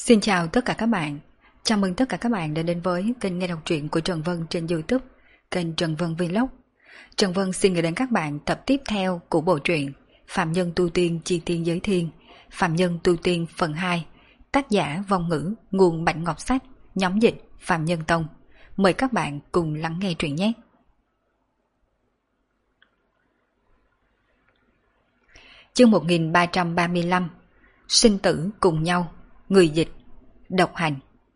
Xin chào tất cả các bạn. Chào mừng tất cả các bạn đã đến với kênh nghe đọc truyện của Trần Vân trên YouTube, kênh Trần Vân Vlog. Trần Vân xin gửi đến các bạn tập tiếp theo của bộ truyện Phạm Nhân Tu Tiên Chi Tiên Giới Thiên, Phạm Nhân Tu Tiên phần 2, tác giả Vong Ngữ, nguồn Bạch Ngọc Sách, nhóm dịch Phạm Nhân Tông. Mời các bạn cùng lắng nghe truyện nhé. Chương 1335, Sinh tử cùng nhau. Người dịch, độc hành.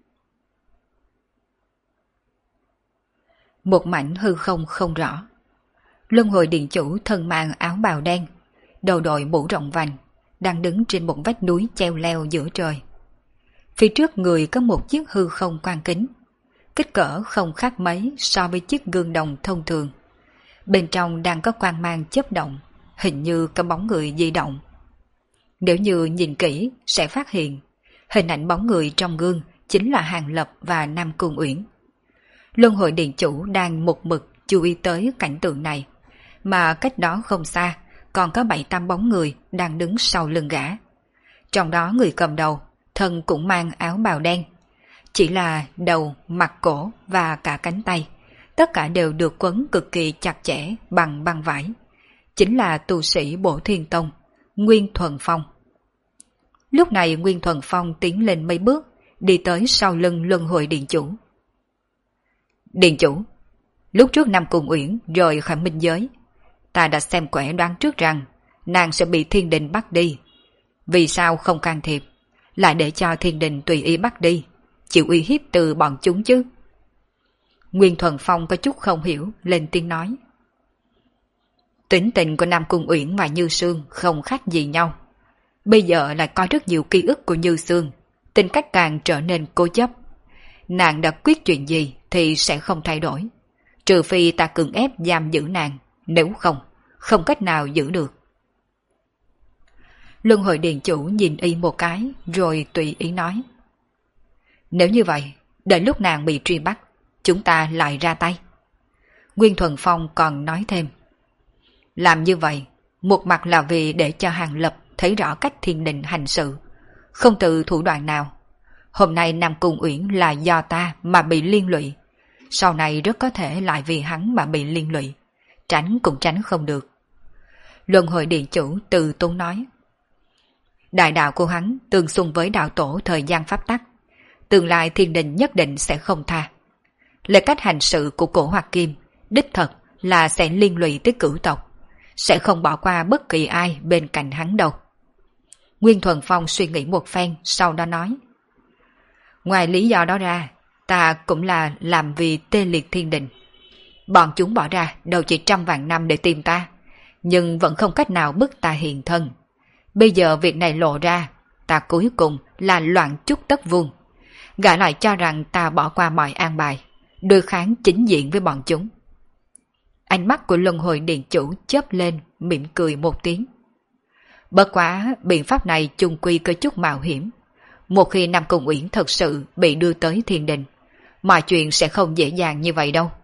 Một mảnh hư không không rõ. Luân hồi điện chủ thân mang áo bào đen, đầu đội mũ rộng vành, đang đứng trên một vách núi treo leo giữa trời. Phía trước người có một chiếc hư không quan kính, kích cỡ không khác mấy so với chiếc gương đồng thông thường. Bên trong đang có quang mang chớp động, hình như có bóng người di động. Nếu như nhìn kỹ sẽ phát hiện hình ảnh bóng người trong gương chính là Hàng Lập và Nam Cung Uyển. Luân hồi điện chủ đang một mực chú ý tới cảnh tượng này, mà cách đó không xa còn có 7-8 bóng người đang đứng sau lưng gã. Trong đó người cầm đầu, thân cũng mang áo bào đen, chỉ là đầu, mặt, cổ và cả cánh tay, tất cả đều được quấn cực kỳ chặt chẽ bằng băng vải. Chính là tu sĩ Bổ Thiên Tông, Nguyên Thuần Phong. Lúc này Nguyên Thuần Phong tiến lên mấy bước, đi tới sau lưng Luân hồi điện chủ. Điện chủ, lúc trước Nam Cung Uyển rời khỏi minh giới, ta đã xem quẻ đoán trước rằng nàng sẽ bị thiên đình bắt đi. Vì sao không can thiệp, lại để cho thiên đình tùy ý bắt đi, chịu uy hiếp từ bọn chúng chứ? Nguyên Thuần Phong có chút không hiểu, lên tiếng nói. Tính tình của Nam Cung Uyển và Như Sương không khác gì nhau. Bây giờ lại có rất nhiều ký ức của Như Sương, tính cách càng trở nên cố chấp. Nàng đã quyết chuyện gì thì sẽ không thay đổi, trừ phi ta cưỡng ép giam giữ nàng, nếu không, không cách nào giữ được. Luân hồi điện chủ nhìn y một cái rồi tùy ý nói. Nếu như vậy, đợi lúc nàng bị truy bắt, chúng ta lại ra tay. Nguyên Thuần Phong còn nói thêm. Làm như vậy, một mặt là vì để cho Hàng Lập thấy rõ cách thiên đình hành sự, không từ thủ đoạn nào. Hôm nay Nam Cung Uyển là do ta mà bị liên lụy, sau này rất có thể lại vì hắn mà bị liên lụy, tránh cũng tránh không được. Luân hồi điện chủ từ tốn nói. Đại đạo của hắn tương xung với đạo tổ thời gian pháp tắc, tương lai thiên đình nhất định sẽ không tha. Lời cách hành sự của cổ Hoặc Kim đích thật là sẽ liên lụy tới cửu tộc, sẽ không bỏ qua bất kỳ ai bên cạnh hắn đâu. Nguyên Thuần Phong suy nghĩ một phen, sau đó nói. Ngoài lý do đó ra, ta cũng là làm vì tê liệt thiên đình. Bọn chúng bỏ ra đâu chỉ 100 vạn năm để tìm ta, nhưng vẫn không cách nào bức ta hiện thân. Bây giờ việc này lộ ra, ta cuối cùng là loạn chút tất vuông. Gã lại cho rằng ta bỏ qua mọi an bài, đối kháng chính diện với bọn chúng. Ánh mắt của Luân hồi điện chủ chớp lên, mỉm cười một tiếng. Bất quá, biện pháp này chung quy có chút mạo hiểm. Một khi Nam Cung Uyển thật sự bị đưa tới thiên đình, mọi chuyện sẽ không dễ dàng như vậy đâu.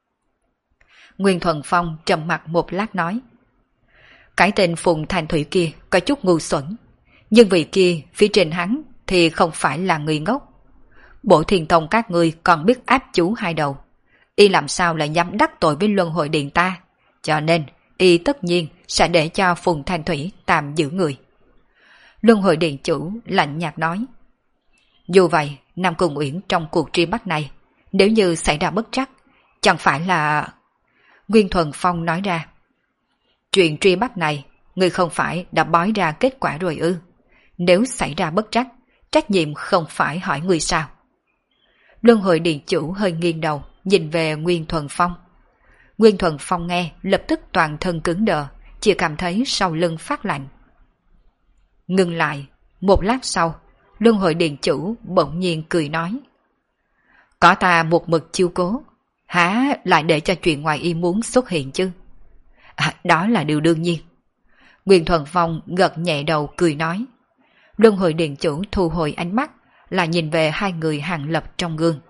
Nguyên Thuần Phong trầm mặt một lát nói. Cái tên Phùng Thanh Thủy kia có chút ngu xuẩn, nhưng vị kia phía trên hắn thì không phải là người ngốc. Bổ Thiên Tông các ngươi còn biết áp chú hai đầu, y làm sao lại dám đắc tội với Luân hồi điện ta, cho nên y tất nhiên sẽ để cho Phùng Thanh Thủy tạm giữ người. Luân hồi điện chủ lạnh nhạt nói. Dù vậy, Nam Cung Uyển trong cuộc truy bắt này, nếu như xảy ra bất trắc, chẳng phải là... Nguyên Thuần Phong nói ra. Chuyện truy bắt này, người không phải đã bói ra kết quả rồi ư? Nếu xảy ra bất trắc, trách nhiệm không phải hỏi người sao? Luân hồi điện chủ hơi nghiêng đầu, nhìn về Nguyên Thuần Phong. Nguyên Thuần Phong nghe, lập tức toàn thân cứng đờ, chỉ cảm thấy sau lưng phát lạnh. Ngừng lại, một lát sau, Luân hồi điện chủ bỗng nhiên cười nói. Có ta một mực chiêu cố, há lại để cho chuyện ngoài ý muốn xuất hiện chứ? Đó là điều đương nhiên. Nguyên Thuần Phong gật nhẹ đầu cười nói. Luân hồi điện chủ thu hồi ánh mắt, là nhìn về hai người Hàng Lập trong gương.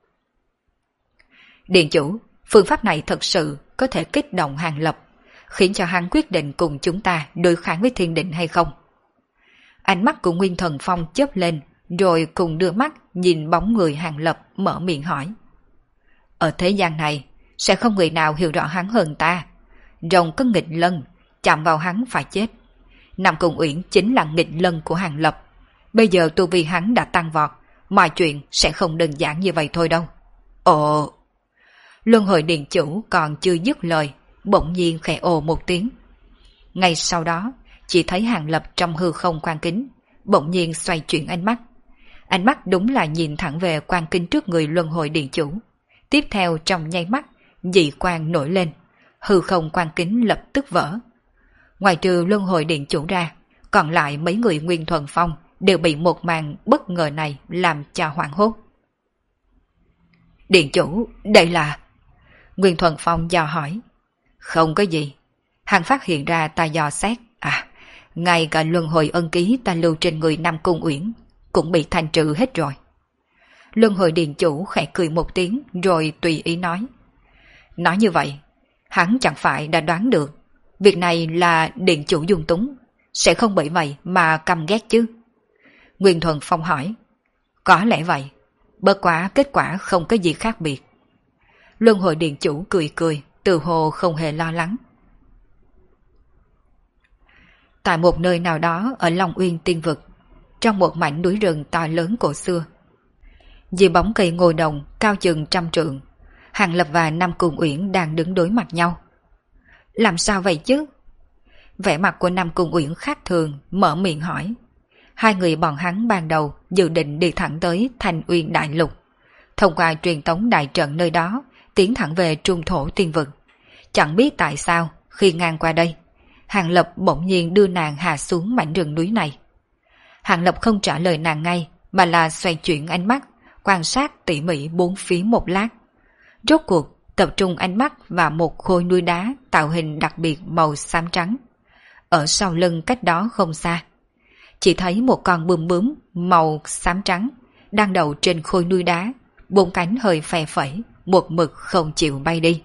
Điện chủ, phương pháp này thật sự có thể kích động Hàng Lập, khiến cho hắn quyết định cùng chúng ta đối kháng với thiên định hay không? Ánh mắt của Nguyên Thần Phong chớp lên, rồi cùng đưa mắt nhìn bóng người Hàng Lập mở miệng hỏi. Ở thế gian này, sẽ không người nào hiểu rõ hắn hơn ta. Rồng có nghịch lân, chạm vào hắn phải chết. Nam Cung Uyển chính là nghịch lân của Hàng Lập. Bây giờ tu vi hắn đã tăng vọt, mọi chuyện sẽ không đơn giản như vậy thôi đâu. Ồ! Luân hồi điện chủ còn chưa dứt lời, bỗng nhiên khẽ ồ một tiếng. Ngay sau đó, chỉ thấy Hàng Lập trong hư không quan kính, bỗng nhiên xoay chuyển ánh mắt. Ánh mắt đúng là nhìn thẳng về quan kính trước người luân hồi điện chủ. Tiếp theo trong nháy mắt, dị quang nổi lên, hư không quan kính lập tức vỡ. Ngoài trừ luân hồi điện chủ ra, còn lại mấy người Nguyên Thuần Phong đều bị một màn bất ngờ này làm cho hoảng hốt. Điện chủ, đây là... Nguyên Thuần Phong dò hỏi. Không có gì. Hắn phát hiện ra ta dò xét. Ngay cả luân hồi ân ký ta lưu trên người Nam Cung Uyển cũng bị thanh trừ hết rồi. Luân hồi điện chủ khẽ cười một tiếng rồi tùy ý nói. Nói như vậy, hắn chẳng phải đã đoán được việc này là điện chủ dung túng, sẽ không bởi vậy mà căm ghét chứ? Nguyên Thuần Phong hỏi. Có lẽ vậy, bất quá kết quả không có gì khác biệt. Luân hồi điện chủ cười cười, từ hồ không hề lo lắng. Tại một nơi nào đó ở Long Uyên Tiên Vực, trong một mảnh núi rừng to lớn cổ xưa, dưới bóng cây ngô đồng cao chừng 100 trượng, Hàng Lập và Nam Cung Uyển đang đứng đối mặt nhau. Làm sao vậy chứ? Vẻ mặt của Nam Cung Uyển khác thường, mở miệng hỏi. Hai người bọn hắn ban đầu dự định đi thẳng tới Thanh Uyên Đại Lục, thông qua truyền tống đại trận nơi đó, tiến thẳng về trung thổ tiên vực. Chẳng biết tại sao, khi ngang qua đây, Hàng Lập bỗng nhiên đưa nàng hạ xuống mảnh rừng núi này. Hàng Lập không trả lời nàng ngay, mà là xoay chuyển ánh mắt, quan sát tỉ mỉ bốn phía một lát. Rốt cuộc, tập trung ánh mắt vào một khối núi đá tạo hình đặc biệt màu xám trắng. Ở sau lưng cách đó không xa, chỉ thấy một con bướm bướm màu xám trắng đang đậu trên khối núi đá, bốn cánh hơi phe phẩy, một mực không chịu bay đi.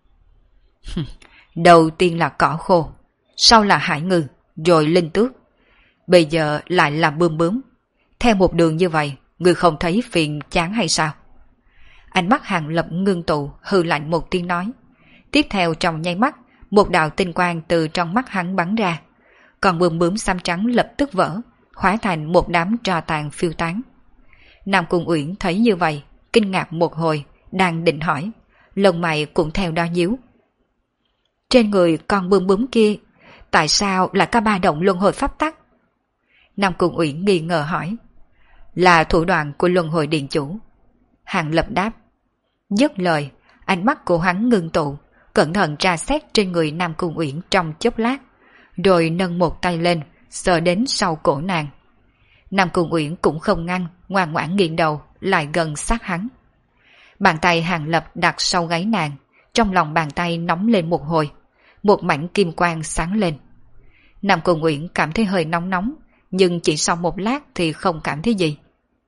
Đầu tiên là cỏ khô, sau là hải ngư, rồi linh tước, bây giờ lại là bướm bướm. Theo một đường như vậy, người không thấy phiền chán hay sao? Ánh mắt Hàng Lập ngưng tụ, hừ lạnh một tiếng nói. Tiếp theo trong nháy mắt, một đạo tinh quang từ trong mắt hắn bắn ra. Còn bướm bướm xám trắng lập tức vỡ, hóa thành một đám tro tàn phiêu tán. Nam Cung Uyển thấy như vậy, kinh ngạc một hồi, đang định hỏi, lông mày cũng theo đó nhíu. Trên người con bướm bướm kia, tại sao lại có ba động luân hồi pháp tắc? Nam Cung Uyển nghi ngờ hỏi. Là thủ đoạn của luân hồi điện chủ. Hàng Lập đáp. Dứt lời, ánh mắt của hắn ngưng tụ, cẩn thận tra xét trên người Nam Cung Uyển trong chốc lát, rồi nâng một tay lên, sờ đến sau cổ nàng. Nam Cung Uyển cũng không ngăn, ngoan ngoãn nghiêng đầu, lại gần sát hắn. Bàn tay Hàng Lập đặt sau gáy nàng, trong lòng bàn tay nóng lên một hồi, một mảnh kim quang sáng lên. Nam Cung Uyển cảm thấy hơi nóng nóng, nhưng chỉ sau một lát thì không cảm thấy gì.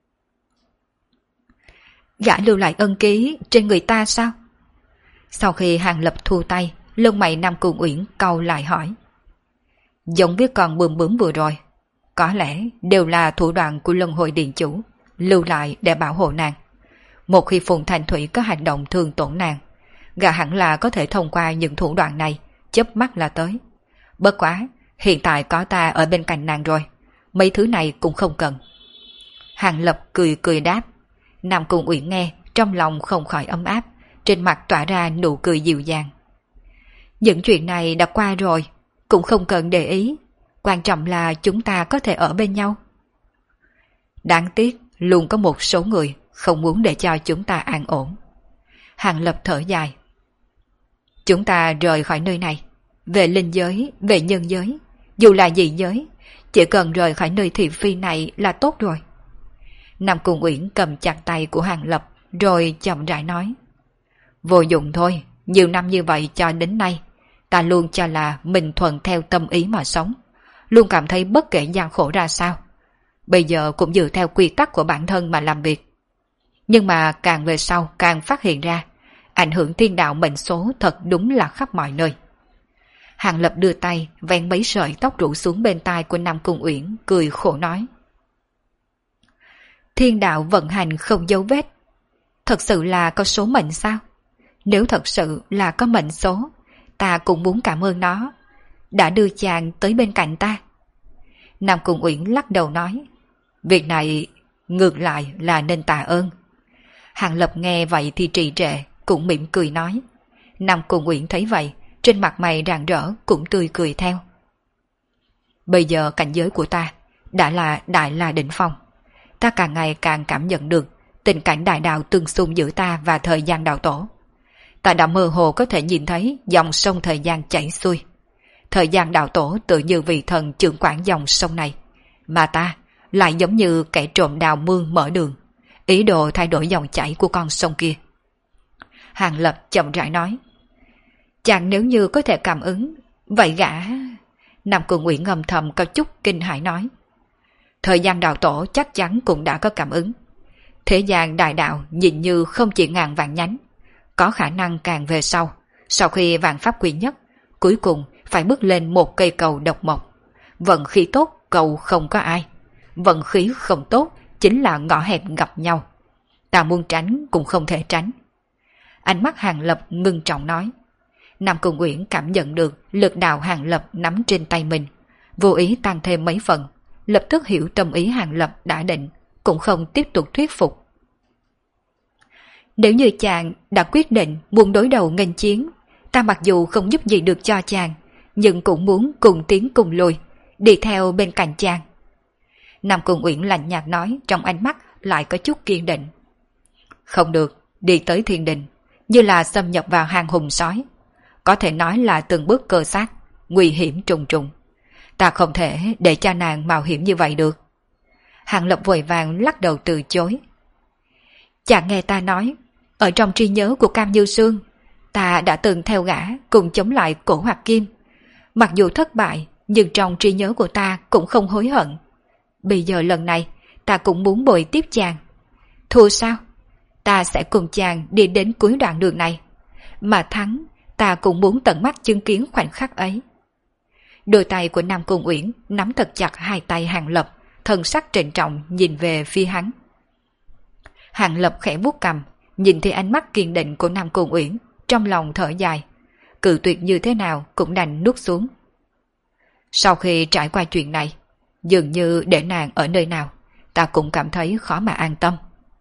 Gã lưu lại ân ký trên người ta sao? Sau khi Hàng Lập thu tay, lông mày Nam Cung Uyển cau lại hỏi. Giống với con bướm bướm vừa rồi, có lẽ đều là thủ đoạn của luân hồi điện chủ, lưu lại để bảo hộ nàng. Một khi Phùng Thành Thủy có hành động thương tổn nàng, gã hẳn là có thể thông qua những thủ đoạn này, chớp mắt là tới. Bất quá, hiện tại có ta ở bên cạnh nàng rồi, mấy thứ này cũng không cần. Hàng Lập cười cười đáp. Nam Cung Uyển nghe, trong lòng không khỏi ấm áp, trên mặt tỏa ra nụ cười dịu dàng. Những chuyện này đã qua rồi, cũng không cần để ý, quan trọng là chúng ta có thể ở bên nhau. Đáng tiếc, luôn có một số người không muốn để cho chúng ta an ổn. Hàng Lập thở dài. Chúng ta rời khỏi nơi này, về linh giới, về nhân giới, dù là dị giới, chỉ cần rời khỏi nơi thị phi này là tốt rồi. Nam Cung Uyển cầm chặt tay của Hàng Lập, rồi chậm rãi nói. Vô dụng thôi, nhiều năm như vậy cho đến nay, ta luôn cho là mình thuận theo tâm ý mà sống, luôn cảm thấy bất kể gian khổ ra sao. Bây giờ cũng dựa theo quy tắc của bản thân mà làm việc. Nhưng mà càng về sau càng phát hiện ra, ảnh hưởng thiên đạo mệnh số thật đúng là khắp mọi nơi. Hàng Lập đưa tay vén mấy sợi tóc rủ xuống bên tai của Nam Cung Uyển, cười khổ nói. Thiên đạo vận hành không dấu vết. Thật sự là có số mệnh sao? Nếu thật sự là có mệnh số, ta cũng muốn cảm ơn nó, đã đưa chàng tới bên cạnh ta. Nam Cung Uyển lắc đầu nói, việc này ngược lại là nên tạ ơn. Hàng Lập nghe vậy thì trì trệ, cũng mỉm cười nói. Nam Cung Uyển thấy vậy, trên mặt mày rạng rỡ cũng tươi cười theo. Bây giờ cảnh giới của ta đã là đại la đỉnh phong. Ta càng ngày càng cảm nhận được tình cảnh đại đạo tương xung giữa ta và thời gian đạo tổ. Ta đã mơ hồ có thể nhìn thấy dòng sông thời gian chảy xuôi. Thời gian đạo tổ tự như vị thần trưởng quản dòng sông này, mà ta lại giống như kẻ trộm đào mương mở đường, ý đồ thay đổi dòng chảy của con sông kia. Hàng Lập chậm rãi nói, chàng nếu như có thể cảm ứng, vậy gã... Nam Cung Uyển ngầm thầm có chút kinh hãi nói, thời gian đạo tổ chắc chắn cũng đã có cảm ứng. Thế gian đại đạo nhìn như không chỉ ngàn vạn nhánh, có khả năng càng về sau khi vạn pháp quy nhất, cuối cùng phải bước lên một cây cầu độc mộc. Vận khí tốt cầu không có ai, vận khí không tốt chính là ngõ hẹp gặp nhau. Ta muốn tránh cũng không thể tránh. Ánh mắt Hàng Lập ngưng trọng nói. Nam Cung Uyển cảm nhận được lực đạo Hàng Lập nắm trên tay mình, vô ý tăng thêm mấy phần, lập tức hiểu tâm ý Hàng Lập đã định, cũng không tiếp tục thuyết phục. Nếu như chàng đã quyết định muốn đối đầu nghênh chiến, ta mặc dù không giúp gì được cho chàng, nhưng cũng muốn cùng tiến cùng lùi, đi theo bên cạnh chàng. Nam Cung Uyển lạnh nhạt nói, trong ánh mắt lại có chút kiên định. Không được, đi tới thiên đình, như là xâm nhập vào hang hùng sói. Có thể nói là từng bước cơ sát, nguy hiểm trùng trùng. Ta không thể để cho nàng mạo hiểm như vậy được. Hàng Lập vội vàng lắc đầu từ chối. Chàng nghe ta nói, ở trong trí nhớ của Cam Như Sương, ta đã từng theo gã cùng chống lại Cổ Hoặc Kim. Mặc dù thất bại, nhưng trong trí nhớ của ta cũng không hối hận. Bây giờ lần này, ta cũng muốn bồi tiếp chàng. Thua sao? Ta sẽ cùng chàng đi đến cuối đoạn đường này. Mà thắng, ta cũng muốn tận mắt chứng kiến khoảnh khắc ấy. Đôi tay của Nam Cung Uyển nắm thật chặt hai tay Hàng Lập, thần sắc trịnh trọng nhìn về phía hắn. Hàng Lập khẽ vuốt cằm, nhìn thấy ánh mắt kiên định của Nam Cung Uyển, trong lòng thở dài, cự tuyệt như thế nào cũng đành nuốt xuống. Sau khi trải qua chuyện này, dường như để nàng ở nơi nào, ta cũng cảm thấy khó mà an tâm.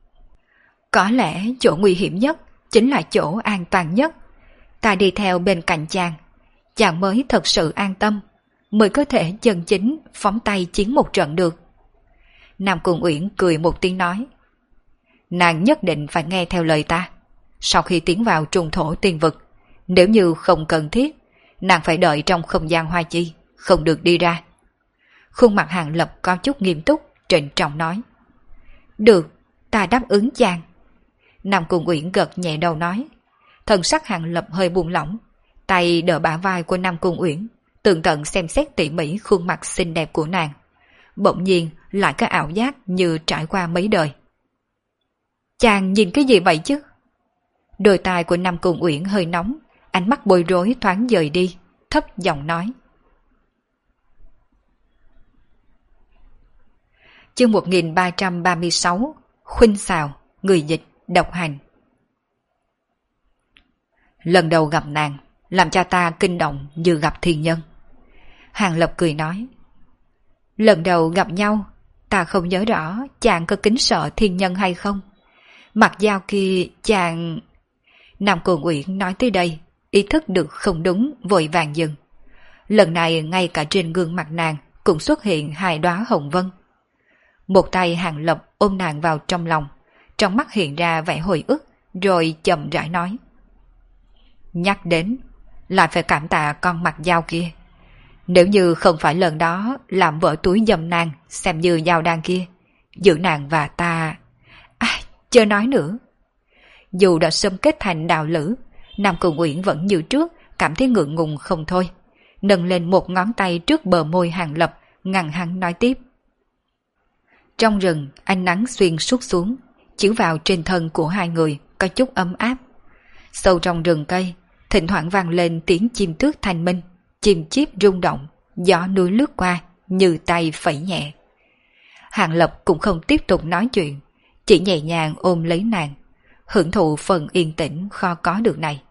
Có lẽ chỗ nguy hiểm nhất chính là chỗ an toàn nhất. Ta đi theo bên cạnh chàng mới thật sự an tâm, mới có thể chân chính phóng tay chiến một trận được. Nam Cung Uyển cười một tiếng nói, nàng nhất định phải nghe theo lời ta. Sau khi tiến vào trùng thổ tiên vực, nếu như không cần thiết, nàng phải đợi trong không gian hoa chi, không được đi ra. Khuôn mặt Hàng Lập có chút nghiêm túc, trịnh trọng nói, được, ta đáp ứng chàng. Nam Cung Uyển gật nhẹ đầu nói. Thần sắc Hàng Lập hơi buông lỏng, tay đỡ bả vai của Nam Cung Uyển, tường tận xem xét tỉ mỉ khuôn mặt xinh đẹp của nàng. Bỗng nhiên lại có ảo giác như trải qua mấy đời. Chàng nhìn cái gì vậy chứ? Đôi tai của Nam Cung Uyển hơi nóng, ánh mắt bối rối thoáng dời đi, thấp giọng nói. Chương 1336, Khuynh Xào, người dịch, độc hành. Lần đầu gặp nàng, làm cho ta kinh động như gặp thiên nhân. Hàng Lập cười nói. Lần đầu gặp nhau, ta không nhớ rõ chàng có kính sợ thiên nhân hay không. Mặt dao kia chàng... Nam Cung Uyển nói tới đây, ý thức được không đúng, vội vàng dừng. Lần này ngay cả trên gương mặt nàng cũng xuất hiện hai đóa hồng vân. Một tay Hàng Lập ôm nàng vào trong lòng, trong mắt hiện ra vẻ hồi ức, rồi chậm rãi nói. Nhắc đến, lại phải cảm tạ con mặt dao kia. Nếu như không phải lần đó làm vỡ túi dâm nàng xem như dao đan kia, giữ nàng và ta... chớ nói nữa. Dù đã xâm kết thành đạo lữ, Nam Cung Uyển vẫn như trước cảm thấy ngượng ngùng không thôi, nâng lên một ngón tay trước bờ môi Hàng Lập, ngăn hắn nói tiếp. Trong rừng, ánh nắng xuyên suốt xuống, chiếu vào trên thân của hai người có chút ấm áp. Sâu trong rừng cây, thỉnh thoảng vang lên tiếng chim tước thanh minh, chim chíp rung động, gió núi lướt qua như tay phẩy nhẹ. Hàng Lập cũng không tiếp tục nói chuyện, chỉ nhẹ nhàng ôm lấy nàng, hưởng thụ phần yên tĩnh khó có được này.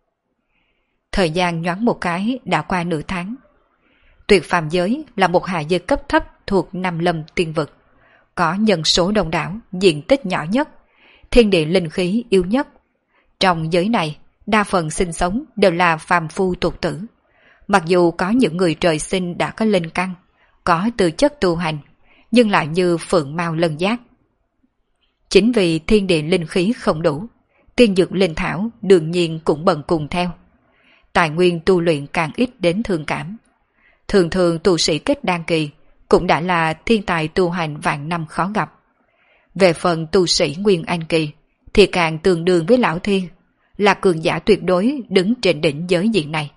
Thời gian nhoáng một cái đã qua nửa tháng. Tuyệt phàm giới là một hạ giới cấp thấp thuộc Nam Lâm Tiên Vực, có nhân số đông đảo, diện tích nhỏ nhất, thiên địa linh khí yếu nhất. Trong giới này, đa phần sinh sống đều là phàm phu tục tử. Mặc dù có những người trời sinh đã có linh căn, có tư chất tu hành, nhưng lại như phượng mao lân giác. Chính vì thiên địa linh khí không đủ, tiên dược linh thảo đương nhiên cũng bần cùng theo. Tài nguyên tu luyện càng ít đến thương cảm. Thường thường tu sĩ kết đan kỳ cũng đã là thiên tài tu hành vạn năm khó gặp. Về phần tu sĩ nguyên anh kỳ thì càng tương đương với lão thiên, là cường giả tuyệt đối đứng trên đỉnh giới diện này.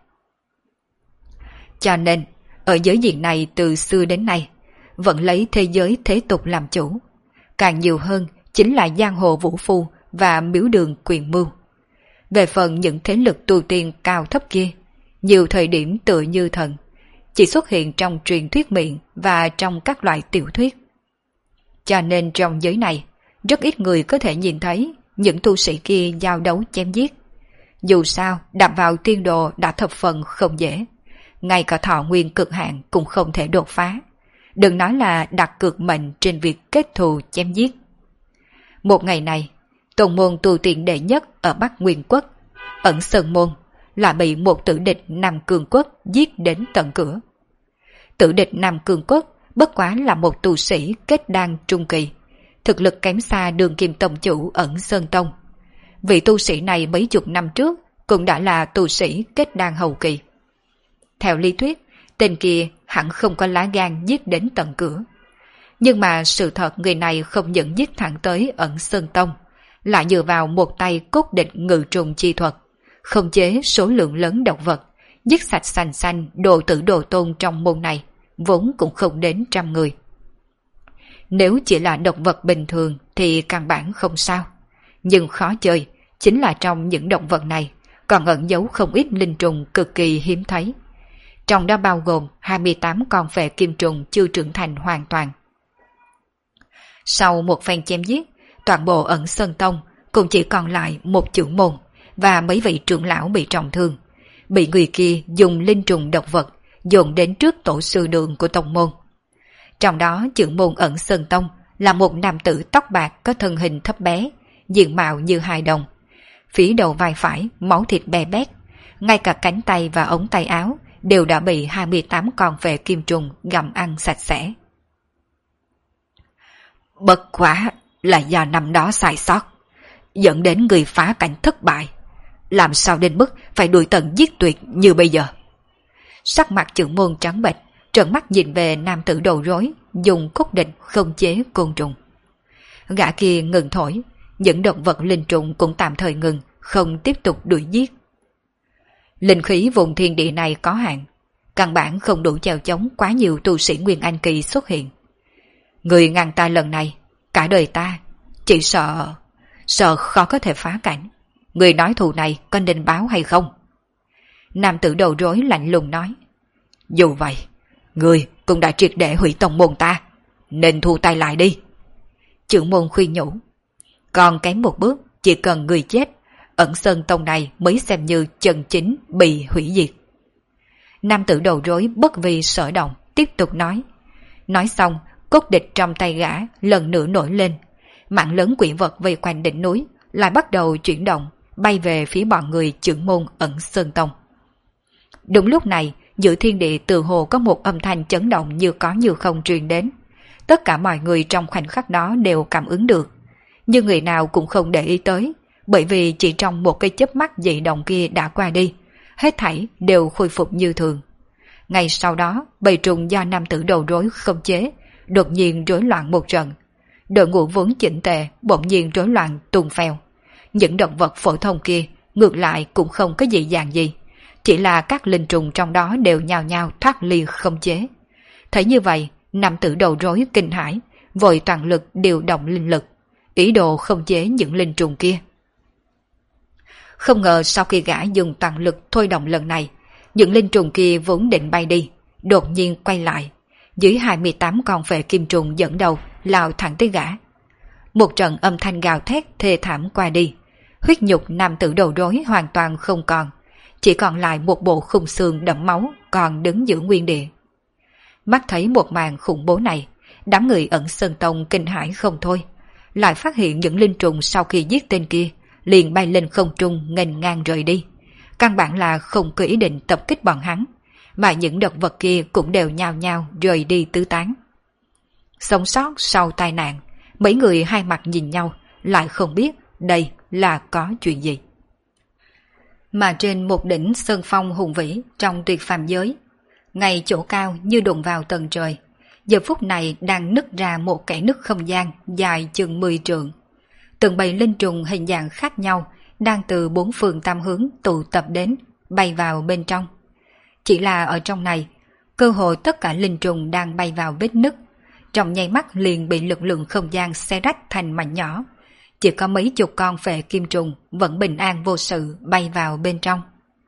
Cho nên, ở giới diện này từ xưa đến nay, vẫn lấy thế giới thế tục làm chủ. Càng nhiều hơn chính là giang hồ vũ phu và miếu đường quyền mưu. Về phần những thế lực tu tiên cao thấp kia, nhiều thời điểm tựa như thần, chỉ xuất hiện trong truyền thuyết miệng và trong các loại tiểu thuyết. Cho nên trong giới này, rất ít người có thể nhìn thấy những tu sĩ kia giao đấu chém giết. Dù sao, đạp vào tiên đồ đã thập phần không dễ. Ngay cả thọ nguyên cực hạn cũng không thể đột phá. Đừng nói là đặt cược mệnh trên việc kết thù chém giết. Một ngày này, tôn môn tu tiên đệ nhất ở Bắc Nguyên Quốc, Ẩn Sơn Môn, là bị một tử địch Nam Cương Quốc giết đến tận cửa. Tử địch Nam Cương Quốc bất quá là một tu sĩ kết đan trung kỳ, thực lực kém xa đường kim tông chủ Ẩn Sơn Tông. Vị tu sĩ này mấy chục năm trước cũng đã là tu sĩ kết đan hậu kỳ. Theo lý thuyết, tên kia hẳn không có lá gan giết đến tận cửa. Nhưng mà sự thật người này không những giết thẳng tới Ẩn Sơn Tông, lại dựa vào một tay cốt địch ngự trùng chi thuật, khống chế số lượng lớn độc vật, giết sạch sành xanh đồ tử đồ tôn trong môn này, vốn cũng không đến 100 người. Nếu chỉ là độc vật bình thường thì căn bản không sao. Nhưng khó chơi chính là trong những động vật này còn ẩn giấu không ít linh trùng cực kỳ hiếm thấy. Trong đó bao gồm 28 con phệ kim trùng chưa trưởng thành hoàn toàn. Sau một phen chém giết, toàn bộ Ẩn Sơn Tông cũng chỉ còn lại một trưởng môn và mấy vị trưởng lão bị trọng thương, bị người kia dùng linh trùng độc vật dồn đến trước tổ sư đường của tông môn. Trong đó trưởng môn Ẩn Sơn Tông là một nam tử tóc bạc có thân hình thấp bé, diện mạo như hài đồng. Phía đầu vai phải máu thịt bè bét, ngay cả cánh tay và ống tay áo đều đã bị 28 con phệ kim trùng gặm ăn sạch sẽ. Bất quá là do năm đó sai sót, dẫn đến người phá cảnh thất bại. Làm sao đến mức phải đuổi tận giết tuyệt như bây giờ? Sắc mặt trưởng môn trắng bệch, trợn mắt nhìn về nam tử đầu rối, dùng cốt địch không chế côn trùng. Gã kia ngừng thổi, những động vật linh trùng cũng tạm thời ngừng, không tiếp tục đuổi giết. Linh khí vùng thiên địa này có hạn, căn bản không đủ chèo chống quá nhiều tu sĩ Nguyên Anh kỳ xuất hiện. Người ngăn ta lần này, cả đời ta chỉ sợ khó có thể phá cảnh. Người nói thù này có nên báo hay không? Nam tử đầu rối lạnh lùng nói. Dù vậy, người cũng đã triệt để hủy tông môn ta, nên thu tay lại đi. Trưởng môn khuyên nhủ. Còn kém một bước, chỉ cần người chết, Ẩn Sơn Tông này mới xem như chân chính bị hủy diệt. Nam tử đầu rối bất vi sở động, tiếp tục nói. Nói xong, cốt địch trong tay gã lần nữa nổi lên. Mạng lớn quỷ vật vây quanh đỉnh núi lại bắt đầu chuyển động, bay về phía bọn người trưởng môn Ẩn Sơn Tông. Đúng lúc này, giữa thiên địa từ hồ có một âm thanh chấn động như có như không truyền đến. Tất cả mọi người trong khoảnh khắc đó đều cảm ứng được, nhưng người nào cũng không để ý tới, bởi vì chỉ trong một cái chớp mắt dị động kia đã qua đi, hết thảy đều khôi phục như thường. Ngay sau đó, bầy trùng do nam tử đầu rối không chế, đột nhiên rối loạn một trận. Đội ngũ vốn chỉnh tề bỗng nhiên rối loạn tung phèo. Những động vật phổ thông kia ngược lại cũng không có dị dạng gì, chỉ là các linh trùng trong đó đều nhao nhao thoát ly không chế. Thấy như vậy, nam tử đầu rối kinh hãi, vội toàn lực điều động linh lực, ý đồ không chế những linh trùng kia. Không ngờ sau khi gã dùng toàn lực thôi động lần này, những linh trùng kia vốn định bay đi, đột nhiên quay lại. Dưới 28 con phệ kim trùng dẫn đầu lao thẳng tới gã. Một trận âm thanh gào thét thê thảm qua đi, huyết nhục nam tử đầu rối hoàn toàn không còn, chỉ còn lại một bộ khung xương đẫm máu còn đứng giữa nguyên địa. Mắt thấy một màn khủng bố này, đám người ẩn Sơn Tông kinh hãi không thôi, lại phát hiện những linh trùng sau khi giết tên kia liền bay lên không trung nghênh ngang rời đi. Căn bản là không có ý định tập kích bọn hắn, mà những độc vật kia cũng đều nhao nhao rời đi tứ tán. Sống sót sau tai nạn, mấy người hai mặt nhìn nhau, lại không biết đây là có chuyện gì. Mà trên một đỉnh sơn phong hùng vĩ trong tuyệt phàm giới, ngay chỗ cao như đụng vào tầng trời, giờ phút này đang nứt ra một kẽ nứt không gian dài chừng 10 trượng. Từng bầy linh trùng hình dạng khác nhau đang từ bốn phương tam hướng tụ tập đến, bay vào bên trong. Chỉ là ở trong này, cơ hội tất cả linh trùng đang bay vào vết nứt, trong nháy mắt liền bị lực lượng không gian xé rách thành mảnh nhỏ. Chỉ có mấy chục con phệ kim trùng vẫn bình an vô sự bay vào bên trong.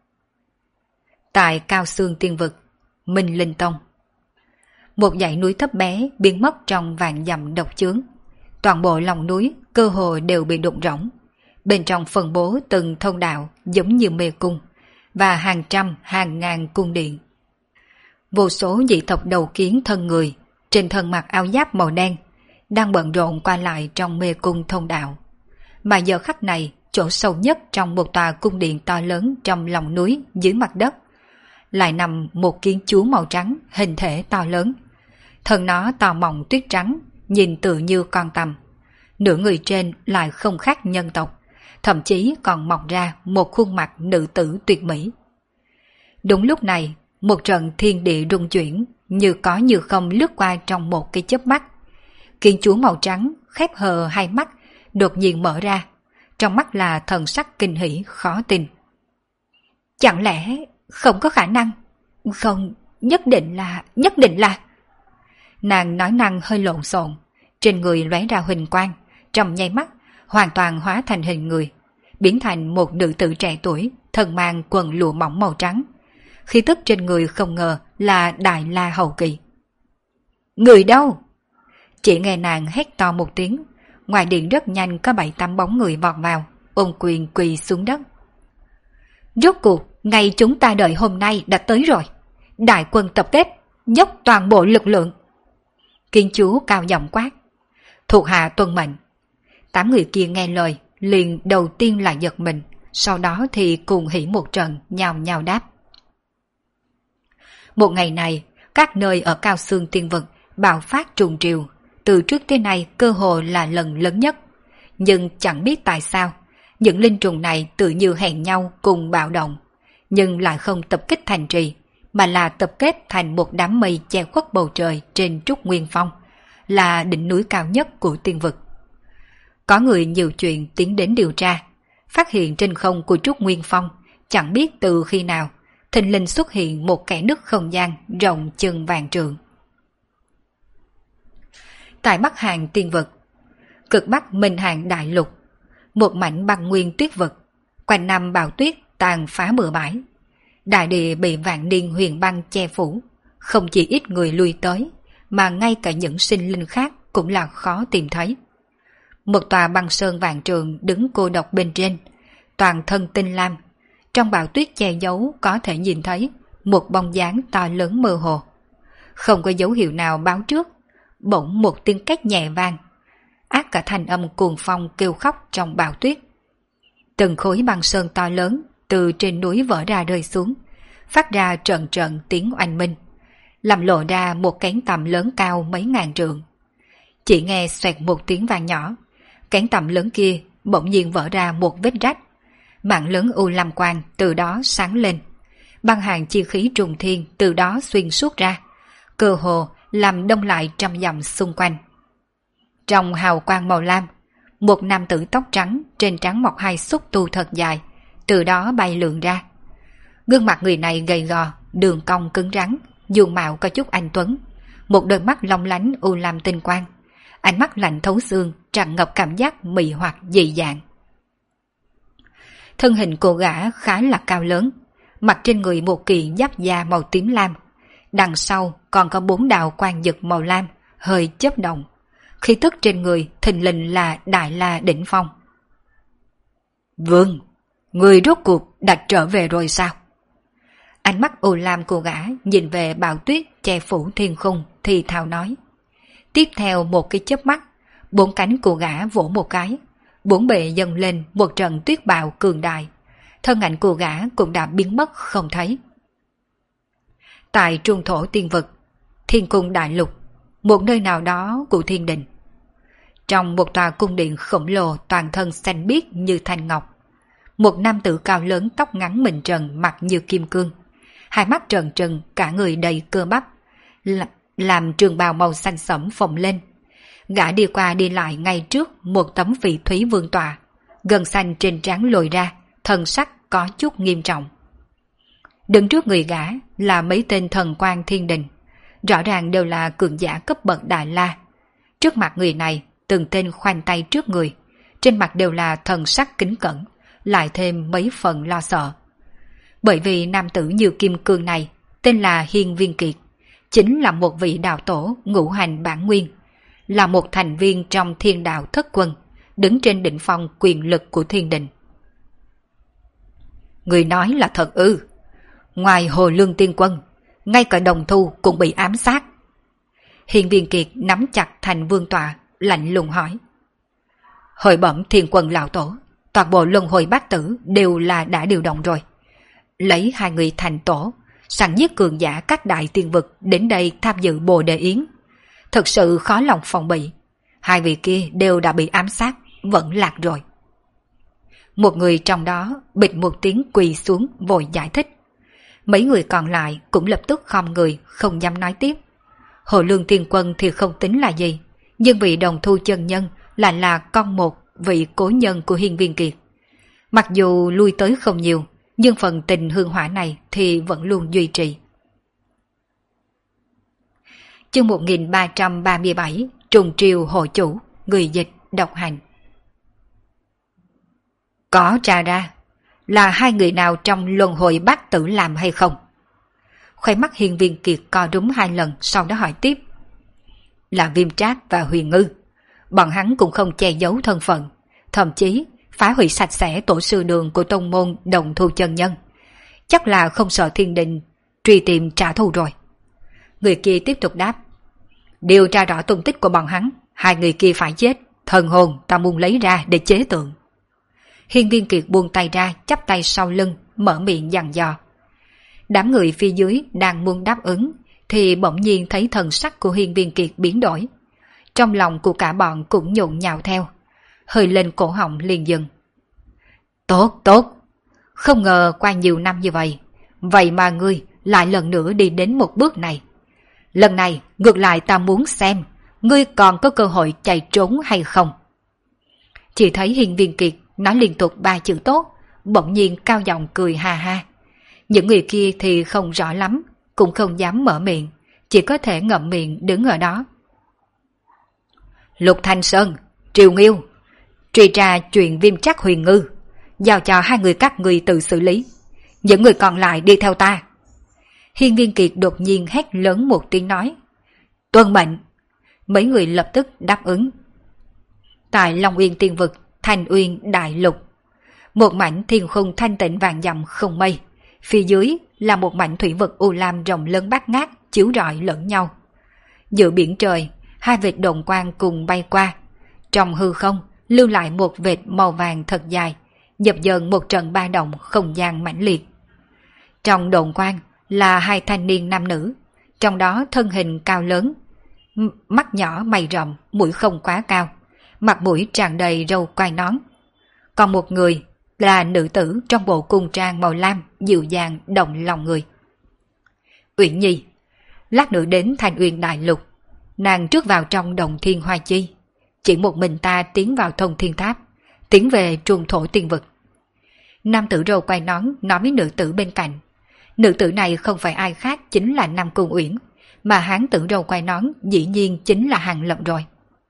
Tại Cao Xương Tiên Vực, Minh Linh Tông, một dãy núi thấp bé biến mất trong vạn dặm độc chướng. Toàn bộ lòng núi cơ hồ đều bị đục rỗng. Bên trong phân bố từng thông đạo giống như mê cung, và hàng trăm hàng ngàn cung điện. Vô số dị tộc đầu kiến thân người, trên thân mặc áo giáp màu đen, đang bận rộn qua lại trong mê cung thông đạo. Mà giờ khắc này, chỗ sâu nhất trong một tòa cung điện to lớn trong lòng núi dưới mặt đất, lại nằm một kiến chúa màu trắng hình thể to lớn. Thân nó to mọng tuyết trắng, nhìn tự như con tằm. Nửa người trên lại không khác nhân tộc, thậm chí còn mọc ra một khuôn mặt nữ tử tuyệt mỹ. Đúng lúc này, một trận thiên địa rung chuyển, như có như không lướt qua trong một cái chớp mắt. Kiến chúa màu trắng khép hờ hai mắt, đột nhiên mở ra, trong mắt là thần sắc kinh hỉ khó tin. Chẳng lẽ không có khả năng? Không, nhất định là... Nàng nói năng hơi lộn xộn, trên người lóe ra huỳnh quang, trong nháy mắt hoàn toàn hóa thành hình người, biến thành một nữ tử trẻ tuổi, thân mang quần lụa mỏng màu trắng. Khí tức trên người không ngờ là Đại La hậu kỳ. Người đâu? Chỉ nghe nàng hét to một tiếng, ngoài điện rất nhanh có 7-8 bóng người vọt vào, ôm quyền quỳ xuống đất. Rốt cuộc, ngày chúng ta đợi hôm nay đã tới rồi. Đại quân tập kết, dốc toàn bộ lực lượng. Kiến chúa cao giọng quát. Thuộc hạ tuân mệnh. 8 người kia nghe lời, liền đầu tiên là giật mình, sau đó thì cùng hỉ một trận, nhào nhào đáp. Một ngày này, các nơi ở Cao Xương Tiên Vực bạo phát trùng triều, từ trước tới nay cơ hồ là lần lớn nhất. Nhưng chẳng biết tại sao, những linh trùng này tự như hẹn nhau cùng bạo động, nhưng lại không tập kích thành trì, mà là tập kết thành một đám mây che khuất bầu trời trên Trúc Nguyên Phong, là đỉnh núi cao nhất của Tiên Vực. Có người nhiều chuyện tiến đến điều tra, phát hiện trên không của Trúc Nguyên Phong, chẳng biết từ khi nào, thình lình xuất hiện một kẽ nứt không gian rộng chừng vạn trượng. Tại Bắc Hàn Tiên Vực, cực Bắc Minh Hàn Đại Lục, một mảnh băng nguyên tuyết vực, quanh năm bão tuyết tàn phá bừa bãi. Đại địa bị vạn niên huyền băng che phủ, không chỉ ít người lui tới, mà ngay cả những sinh linh khác cũng là khó tìm thấy. Một tòa băng sơn vạn trượng đứng cô độc bên trên, toàn thân tinh lam, trong bão tuyết che giấu có thể nhìn thấy một bóng dáng to lớn mơ hồ. Không có dấu hiệu nào báo trước, bỗng một tiếng két nhẹ vang, ác cả thanh âm cuồng phong kêu khóc trong bão tuyết. Từng khối băng sơn to lớn từ trên núi vỡ ra rơi xuống, phát ra trận trận tiếng oanh minh, làm lộ ra một cánh tầm lớn cao mấy ngàn trượng. Chỉ nghe xoẹt một tiếng vang nhỏ, cánh tầm lớn kia bỗng nhiên vỡ ra một vết rách, mạng lớn u lam quang từ đó sáng lên, băng hàng chi khí trùng thiên từ đó xuyên suốt ra, cơ hồ làm đông lại trăm dặm xung quanh. Trong hào quang màu lam, một nam tử tóc trắng trên trán mọc hai xúc tu thật dài, từ đó bay lượn ra. Gương mặt người này gầy gò, đường cong cứng rắn, dung mạo có chút anh tuấn, một đôi mắt long lánh u lam tinh quang, ánh mắt lạnh thấu xương, tràn ngập cảm giác mị hoặc dị dạng. Thân hình cô gã khá là cao lớn, mặc trên người một kiện giáp da màu tím lam, đằng sau còn có 4 đạo quang dực màu lam hơi chớp động, khí tức trên người thình lình là Đại La đỉnh phong. Vương, người rốt cuộc đã trở về rồi sao? Ánh mắt u lam của gã nhìn về bão tuyết che phủ thiên khung thì thào nói. Tiếp theo một cái chớp mắt, bốn cánh của gã vỗ một cái, bốn bề dâng lên một trận tuyết bão cường đại, thân ảnh của gã cũng đã biến mất không thấy. Tại trung thổ tiên vực, thiên cung đại lục, một nơi nào đó của thiên đình, trong một tòa cung điện khổng lồ toàn thân xanh biếc như thanh ngọc, một nam tử cao lớn tóc ngắn mình trần mặt như kim cương, hai mắt trần trừng cả người đầy cơ bắp, làm trường bào màu xanh sẫm phồng lên. Gã đi qua đi lại ngay trước một tấm vị thúy vương tọa, gân xanh trên trán lồi ra, thần sắc có chút nghiêm trọng. Đứng trước người gã là mấy tên thần quan thiên đình, rõ ràng đều là cường giả cấp bậc Đại La. Trước mặt người này, từng tên khoanh tay trước người, trên mặt đều là thần sắc kính cẩn, lại thêm mấy phần lo sợ. Bởi vì nam tử như kim cương này tên là Hiên Viên Kiệt, chính là một vị đạo tổ ngũ hành bản nguyên, là một thành viên trong thiên đạo thất quân, đứng trên đỉnh phong quyền lực của thiên đình. Người nói là thật ư? Ngoài Hồ Lương Tiên Quân, ngay cả Đồng Thu cũng bị ám sát. Hiên Viên Kiệt nắm chặt thành vương tọa, lạnh lùng hỏi. Hội bẩm thiên quân lão tổ, toàn bộ luân hồi bát tử đều là đã điều động rồi. Lấy hai người thành tổ, sẵn giết cường giả các đại tiên vực đến đây tham dự Bồ Đề Yến. Thật sự khó lòng phòng bị. Hai vị kia đều đã bị ám sát, vẫn lạc rồi. Một người trong đó bịch một tiếng quỳ xuống vội giải thích. Mấy người còn lại cũng lập tức khom người, không dám nói tiếp. Hồ Lương Tiên Quân thì không tính là gì, nhưng vị Đồng Thu chân nhân lại là con một vị cố nhân của Hiên Viên Kiệt. Mặc dù lui tới không nhiều, nhưng phần tình hương hỏa này thì vẫn luôn duy trì. Chương 1337, Trùng Triều Hộ Chủ, người dịch độc hành. Có tra ra là hai người nào trong luân hồi bát tử làm hay không? Khóe mắt Hiên Viên Kiệt co rúm hai lần, sau đó hỏi tiếp. Là Viêm Trác và Huyền Ngư. Bọn hắn cũng không che giấu thân phận, thậm chí phá hủy sạch sẽ tổ sư đường của tông môn Đồng Thu chân nhân. Chắc là không sợ thiên đình truy tìm trả thù rồi. Người kia tiếp tục đáp. Điều tra rõ tung tích của bọn hắn, hai người kia phải chết, thần hồn ta muốn lấy ra để chế tượng. Hiên Viên Kiệt buông tay ra, chắp tay sau lưng, mở miệng dặn dò. Đám người phía dưới đang muốn đáp ứng, thì bỗng nhiên thấy thần sắc của Hiên Viên Kiệt biến đổi. Trong lòng của cả bọn cũng nhộn nhạo theo, hơi lên cổ họng liền dừng. Tốt, tốt, không ngờ qua nhiều năm như vậy, vậy mà ngươi lại lần nữa đi đến một bước này. Lần này ngược lại ta muốn xem ngươi còn có cơ hội chạy trốn hay không. Chỉ thấy Hiên Viên Kiệt nói liên tục ba chữ tốt, bỗng nhiên cao giọng cười ha ha. Những người kia thì không rõ lắm, cũng không dám mở miệng, chỉ có thể ngậm miệng đứng ở đó. Lục Thanh Sơn, Triều Nghiêu, truy tra chuyện Viêm Trác Huyền Ngư, giao cho hai người các người tự xử lý. Những người còn lại đi theo ta. Hiên Viên Kiệt đột nhiên hét lớn một tiếng nói. Tuân mệnh. Mấy người lập tức đáp ứng. Tại Long Uyên Tiên Vực, Thanh Uyên Đại Lục, một mảnh thiên khung thanh tịnh vàng dặm không mây, phía dưới là một mảnh thủy vực u lam rộng lớn bát ngát chiếu rọi lẫn nhau. Giữa biển trời, hai vệt độn quang cùng bay qua, trong hư không lưu lại một vệt màu vàng thật dài, dập dờn một trận ba động không gian mãnh liệt. Trong độn quang là hai thanh niên nam nữ, trong đó thân hình cao lớn, mắt nhỏ mày rậm, mũi không quá cao, mặt mũi tràn đầy râu quai nón. Còn một người là nữ tử trong bộ cung trang màu lam, dịu dàng động lòng người. Uyển Nhi, lát nữa đến Thanh Uyên Đại Lục, nàng trước vào trong Đồng Thiên Hoa Chi, chỉ một mình ta tiến vào Thông Thiên Tháp, tiến về Trung Thổ Tiên Vực. Nam tử râu quai nón nói với nữ tử bên cạnh. Nữ tử này không phải ai khác chính là Nam Cung Uyển, mà hán tử râu quai nón dĩ nhiên chính là Hàng Lập rồi.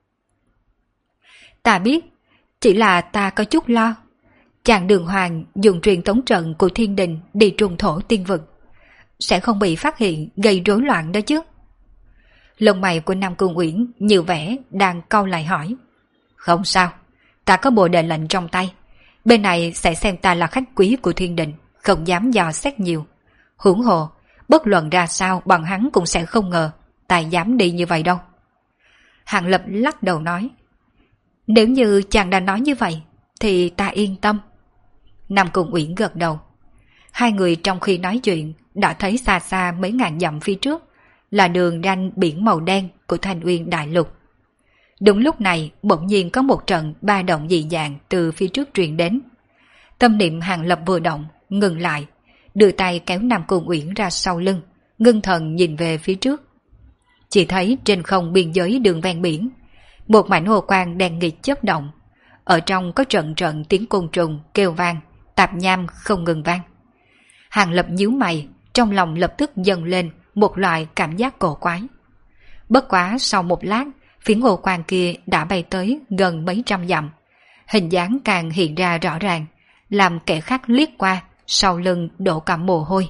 Ta biết, chỉ là ta có chút lo. Chàng Đường Hoàng dùng truyền tống trận của thiên đình đi Trung Thổ Tiên Vực, sẽ không bị phát hiện gây rối loạn đó chứ. Lông mày của Nam Cung Uyển như vẻ đang cau lại hỏi. Không sao, ta có bộ đề lệnh trong tay. Bên này sẽ xem ta là khách quý của thiên đình, không dám dò xét nhiều. Huống hồ, bất luận ra sao bọn hắn cũng sẽ không ngờ ta dám đi như vậy đâu. Hàng Lập lắc đầu nói. Nếu như chàng đã nói như vậy, thì ta yên tâm. Nam Cung Uyển gật đầu. Hai người trong khi nói chuyện đã thấy xa xa mấy ngàn dặm phía trước là đường ranh biển màu đen của Thanh Uyên Đại Lục. Đúng lúc này bỗng nhiên có một trận ba động dị dạng từ phía trước truyền đến. Tâm niệm Hàng Lập vừa động, ngừng lại, đưa tay kéo Nam Cung Uyển ra sau lưng, ngưng thần nhìn về phía trước. Chỉ thấy trên không biên giới đường ven biển, một mảnh hồ quang đen nghịt chớp động. Ở trong có trận trận tiếng côn trùng kêu vang, tạp nham không ngừng vang. Hàng Lập nhíu mày, trong lòng lập tức dâng lên một loại cảm giác cổ quái. Bất quá sau một lát, phiến hồ quang kia đã bay tới gần mấy trăm dặm. Hình dáng càng hiện ra rõ ràng, làm kẻ khác liếc qua, sau lưng đổ cả mồ hôi.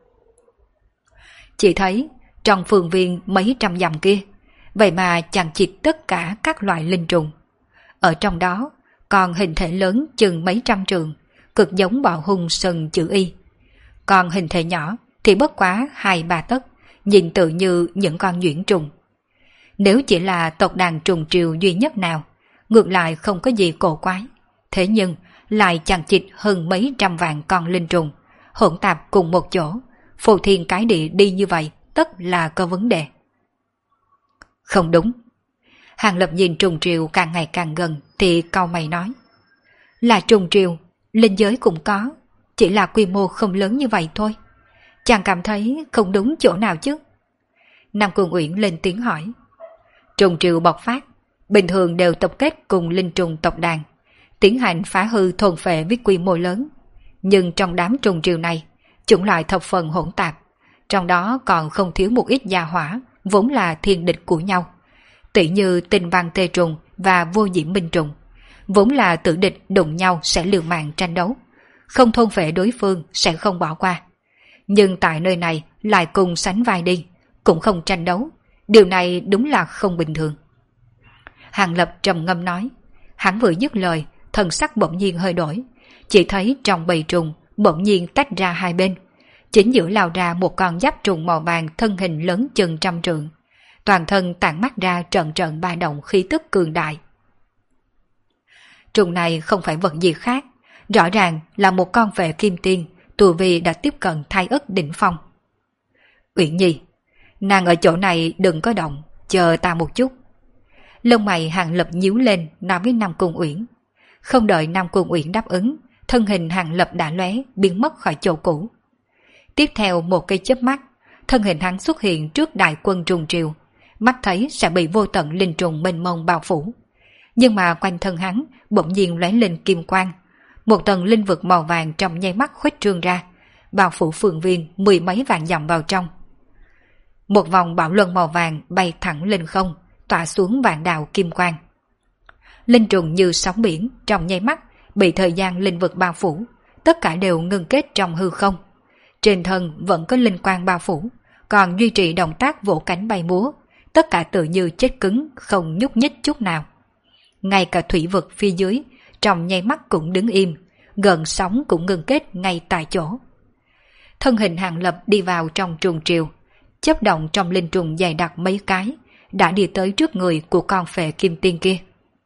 Chỉ thấy trong phương viên mấy trăm dặm kia, vậy mà chằng chịt tất cả các loại linh trùng. Ở trong đó còn hình thể lớn chừng mấy trăm trượng, cực giống bọ hung sừng chữ Y. Còn hình thể nhỏ thì bất quá 2-3 tấc, nhìn tự như những con nhuyễn trùng. Nếu chỉ là tộc đàn trùng triều duy nhất nào, ngược lại không có gì cổ quái. Thế nhưng lại chằng chịt hơn mấy trăm vạn con linh trùng, hỗn tạp cùng một chỗ, phù thiên cái địa đi như vậy tất là có vấn đề. Không đúng. Hàng Lập nhìn trùng triều càng ngày càng gần thì cau mày nói. Là trùng triều, linh giới cũng có, chỉ là quy mô không lớn như vậy thôi. Chàng cảm thấy không đúng chỗ nào chứ? Nam Cung Uyển lên tiếng hỏi. Trùng triều bộc phát, bình thường đều tập kết cùng linh trùng tộc đàn, tiến hành phá hư thôn phệ với quy mô lớn. Nhưng trong đám trùng triều này, chủng loại thập phần hỗn tạp, trong đó còn không thiếu một ít gia hỏa, vốn là thiên địch của nhau. Tỷ như Tinh Văn Tê Trùng và Vô Diễm Minh Trùng, vốn là tử địch đụng nhau sẽ liều mạng tranh đấu, không thôn phệ đối phương sẽ không bỏ qua. Nhưng tại nơi này lại cùng sánh vai đi, cũng không tranh đấu, điều này đúng là không bình thường. Hàng Lập trầm ngâm nói, hắn vừa dứt lời, thần sắc bỗng nhiên hơi đổi, chỉ thấy trong bầy trùng bỗng nhiên tách ra hai bên, chính giữa lao ra một con giáp trùng màu vàng thân hình lớn chừng trăm trượng, toàn thân tản mắt ra trận trận ba động khí tức cường đại. Trùng này không phải vật gì khác, rõ ràng là một con vệ kim tiên, tu vi đã tiếp cận thai ức đỉnh phong. Uyển Nhi, nàng ở chỗ này đừng có động, chờ ta một chút. Lông mày Hàng Lập nhíu lên nói với Nam Cung Uyển. Không đợi Nam Cung Uyển đáp ứng, thân hình Hàng Lập đã lóe biến mất khỏi chỗ cũ. Tiếp theo một cái chớp mắt, thân hình hắn xuất hiện trước đại quân trùng triều, mắt thấy sẽ bị vô tận linh trùng mênh mông bao phủ. Nhưng mà quanh thân hắn bỗng nhiên lóe lên kim quang, một tầng linh vực màu vàng trong nháy mắt khuếch trương ra, bao phủ phương viên 10 mấy vạn dặm vào trong. Một vòng bảo luân màu vàng bay thẳng lên không, tỏa xuống vạn đạo kim quang. Linh trùng như sóng biển trong nháy mắt bị thời gian linh vực bao phủ, tất cả đều ngưng kết trong hư không. Trên thân vẫn có linh quang bao phủ, còn duy trì động tác vỗ cánh bay múa, tất cả tự như chết cứng, không nhúc nhích chút nào. Ngay cả thủy vực phía dưới trong nháy mắt cũng đứng im, gần sóng cũng ngưng kết ngay tại chỗ. Thân hình Hàng Lập đi vào trong trùng triều, chớp động trong linh trùng dày đặc mấy cái, đã đi tới trước người của con phệ kim tiên kia.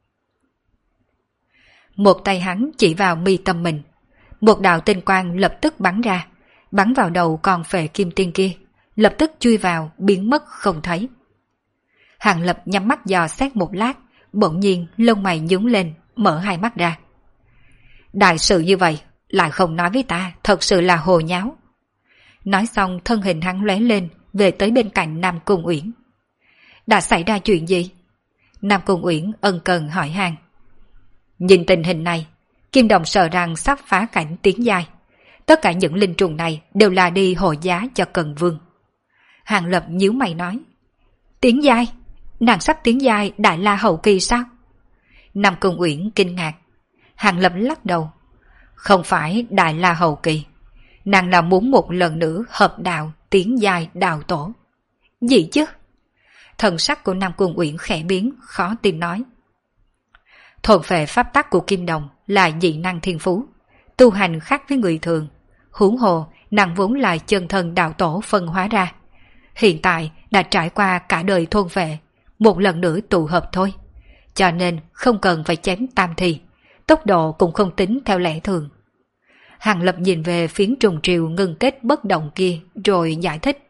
Một tay hắn chỉ vào mi tâm mình, một đạo tinh quang lập tức bắn ra, bắn vào đầu con phệ kim tiên kia, lập tức chui vào biến mất không thấy. Hàng Lập nhắm mắt dò xét một lát, bỗng nhiên lông mày nhướng lên, mở hai mắt ra. Đại sự như vậy lại không nói với ta, thật sự là hồ nháo. Nói xong thân hình hắn lóe lên, về tới bên cạnh Nam Cung Uyển. Đã xảy ra chuyện gì? Nam Cung Uyển ân cần hỏi han. Nhìn tình hình này, Kim Đồng sợ rằng sắp phá cảnh tiến giai. Tất cả những linh trùng này đều là đi hồi giá cho Cần Vương. Hàng Lập nhíu mày nói. Tiến giai? Nàng sắp tiến giai Đại La hậu kỳ sao? Nam Cung Uyển kinh ngạc. Hàng Lập lắc đầu. Không phải Đại La hậu kỳ, nàng là muốn một lần nữa hợp đạo tiến giai đạo tổ. Gì chứ? thần sắc của Nam Cung Uyển khẽ biến, khó tin nói. Thôn phệ pháp tắc của Kim Đồng là dị năng thiên phú, tu hành khác với người thường. Huống hồ, nàng vốn là chân thân đạo tổ phân hóa ra. Hiện tại đã trải qua cả đời thôn phệ, một lần nữa tụ hợp thôi. Cho nên không cần phải chém tam thi, tốc độ cũng không tính theo lẽ thường. Hàng Lập nhìn về phiến trùng triều ngưng kết bất động kia rồi giải thích.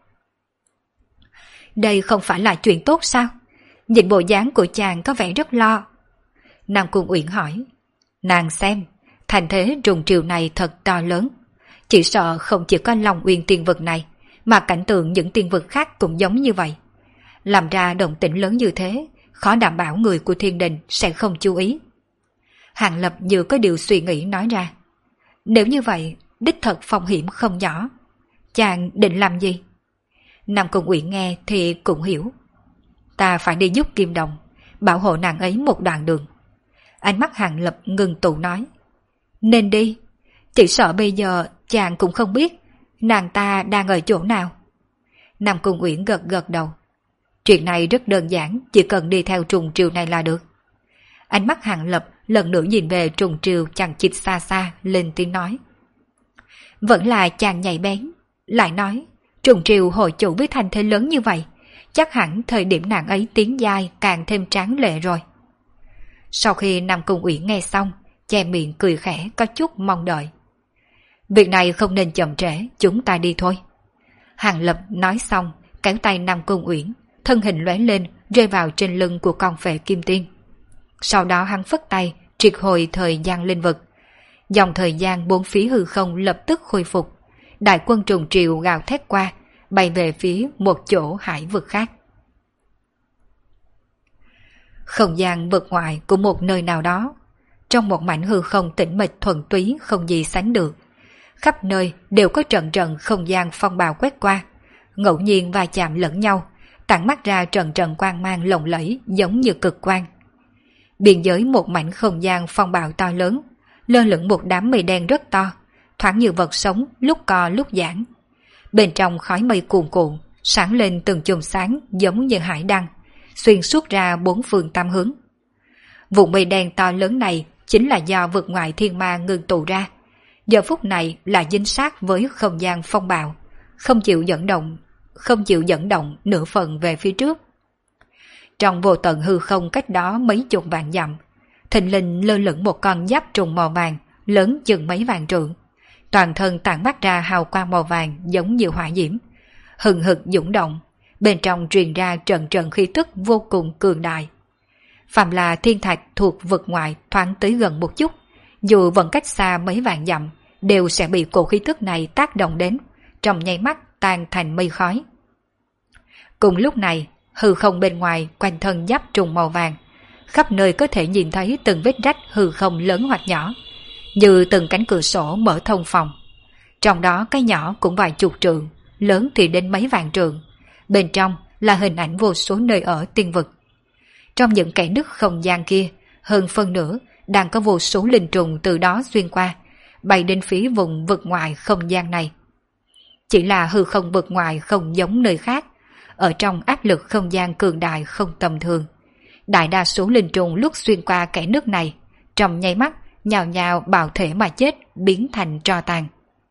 Đây không phải là chuyện tốt sao? Nhìn bộ dáng của chàng có vẻ rất lo. Nam Cung Uyển hỏi. Nàng xem, thành thế trùng triều này thật to lớn. Chỉ sợ không chỉ có Long Uyên tiên vực này, mà cảnh tượng những tiên vực khác cũng giống như vậy. Làm ra động tĩnh lớn như thế, khó đảm bảo người của thiên đình sẽ không chú ý. Hàng Lập như có điều suy nghĩ nói ra. Nếu như vậy, đích thật phong hiểm không nhỏ. Chàng định làm gì? Nam Cung Uyển nghe thì cũng hiểu. Ta phải đi giúp Kim Đồng, bảo hộ nàng ấy một đoạn đường. Ánh mắt Hàng Lập ngừng tụ nói. Nên đi, chỉ sợ bây giờ chàng cũng không biết nàng ta đang ở chỗ nào. Nam Cung Uyển gật gật đầu. Chuyện này rất đơn giản, chỉ cần đi theo trùng triều này là được. Ánh mắt Hàng Lập lần nữa nhìn về trùng triều chằng chịt xa xa, lên tiếng nói. Vẫn là chàng nhạy bén, lại nói, trùng triều hội chủ với thành thế lớn như vậy, chắc hẳn thời điểm nàng ấy tiến giai càng thêm tráng lệ rồi. Sau khi Nam Cung Uyển nghe xong, che miệng cười khẽ có chút mong đợi. Việc này không nên chậm trễ, chúng ta đi thôi. Hàng Lập nói xong, kéo tay Nam Cung Uyển, thân hình lóe lên rơi vào trên lưng của con phệ kim tiên. Sau đó hắn phất tay, triệt hồi thời gian linh vực. Dòng thời gian bốn phía hư không lập tức khôi phục. Đại quân trùng triều gào thét qua, bay về phía một chỗ hải vực khác. Không gian vực ngoại của một nơi nào đó, trong một mảnh hư không tĩnh mịch thuần túy không gì sánh được. Khắp nơi đều có trận trận không gian phong bào quét qua, ngẫu nhiên va chạm lẫn nhau, tản mắt ra trận trận quang mang lộng lẫy giống như cực quang. Biên giới một mảnh không gian phong bạo to lớn, lơ lửng một đám mây đen rất to, thoáng như vật sống lúc co lúc giãn. Bên trong khói mây cuồn cuộn, sáng lên từng chùm sáng giống như hải đăng, xuyên suốt ra bốn phương tam hướng. Vùng mây đen to lớn này chính là do vực ngoại thiên ma ngưng tụ ra. Giờ phút này là dính sát với không gian phong bạo, không chịu dẫn động nửa phần về phía trước. Trong vô tận hư không cách đó mấy chục vạn dặm, thình lình lơ lửng một con giáp trùng màu vàng lớn chừng mấy vạn trượng, toàn thân tản mát ra hào quang màu vàng giống như hỏa diễm, hừng hực dũng động, bên trong truyền ra trận trận khí tức vô cùng cường đại. Phàm là thiên thạch thuộc vực ngoại thoáng tới gần một chút, dù vẫn cách xa mấy vạn dặm, đều sẽ bị cổ khí tức này tác động đến, trong nháy mắt tan thành mây khói. Cùng lúc này, hư không bên ngoài quanh thân giáp trùng màu vàng, khắp nơi có thể nhìn thấy từng vết rách hư không lớn hoặc nhỏ, như từng cánh cửa sổ mở thông phòng. Trong đó cái nhỏ cũng vài chục trượng, lớn thì đến mấy vạn trượng. Bên trong là hình ảnh vô số nơi ở tiên vực. Trong những kẽ nứt không gian kia, hơn phân nửa đang có vô số linh trùng từ đó xuyên qua, bay đến phía vùng vực ngoài không gian này. Chỉ là hư không vực ngoài không giống nơi khác, ở trong áp lực không gian cường đại không tầm thường. Đại đa số linh trùng lúc xuyên qua kẽ nứt này, trong nháy mắt nhào nhào bào thể mà chết, biến thành tro tàn.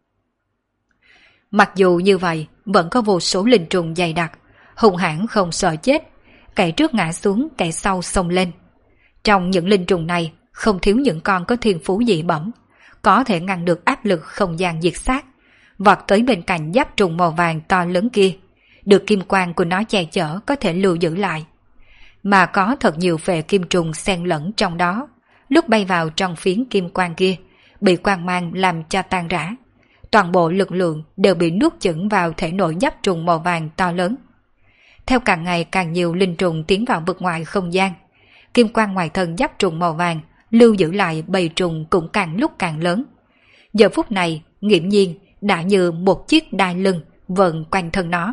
Mặc dù như vậy, vẫn có vô số linh trùng dày đặc, hung hãn không sợ chết, kẻ trước ngã xuống, kẻ sau xông lên. Trong những linh trùng này, không thiếu những con có thiên phú dị bẩm, có thể ngăn được áp lực không gian diệt sát, vọt tới bên cạnh giáp trùng màu vàng to lớn kia, được kim quang của nó che chở có thể lưu giữ lại. Mà có thật nhiều phệ kim trùng xen lẫn trong đó, lúc bay vào trong phiến kim quang kia, bị quang mang làm cho tan rã. Toàn bộ lực lượng đều bị nuốt chửng vào thể nội giáp trùng màu vàng to lớn. Theo càng ngày càng nhiều linh trùng tiến vào vực ngoài không gian, kim quang ngoài thân giáp trùng màu vàng lưu giữ lại bầy trùng cũng càng lúc càng lớn. Giờ phút này, nghiễm nhiên đã như một chiếc đai lưng vờn quanh thân nó.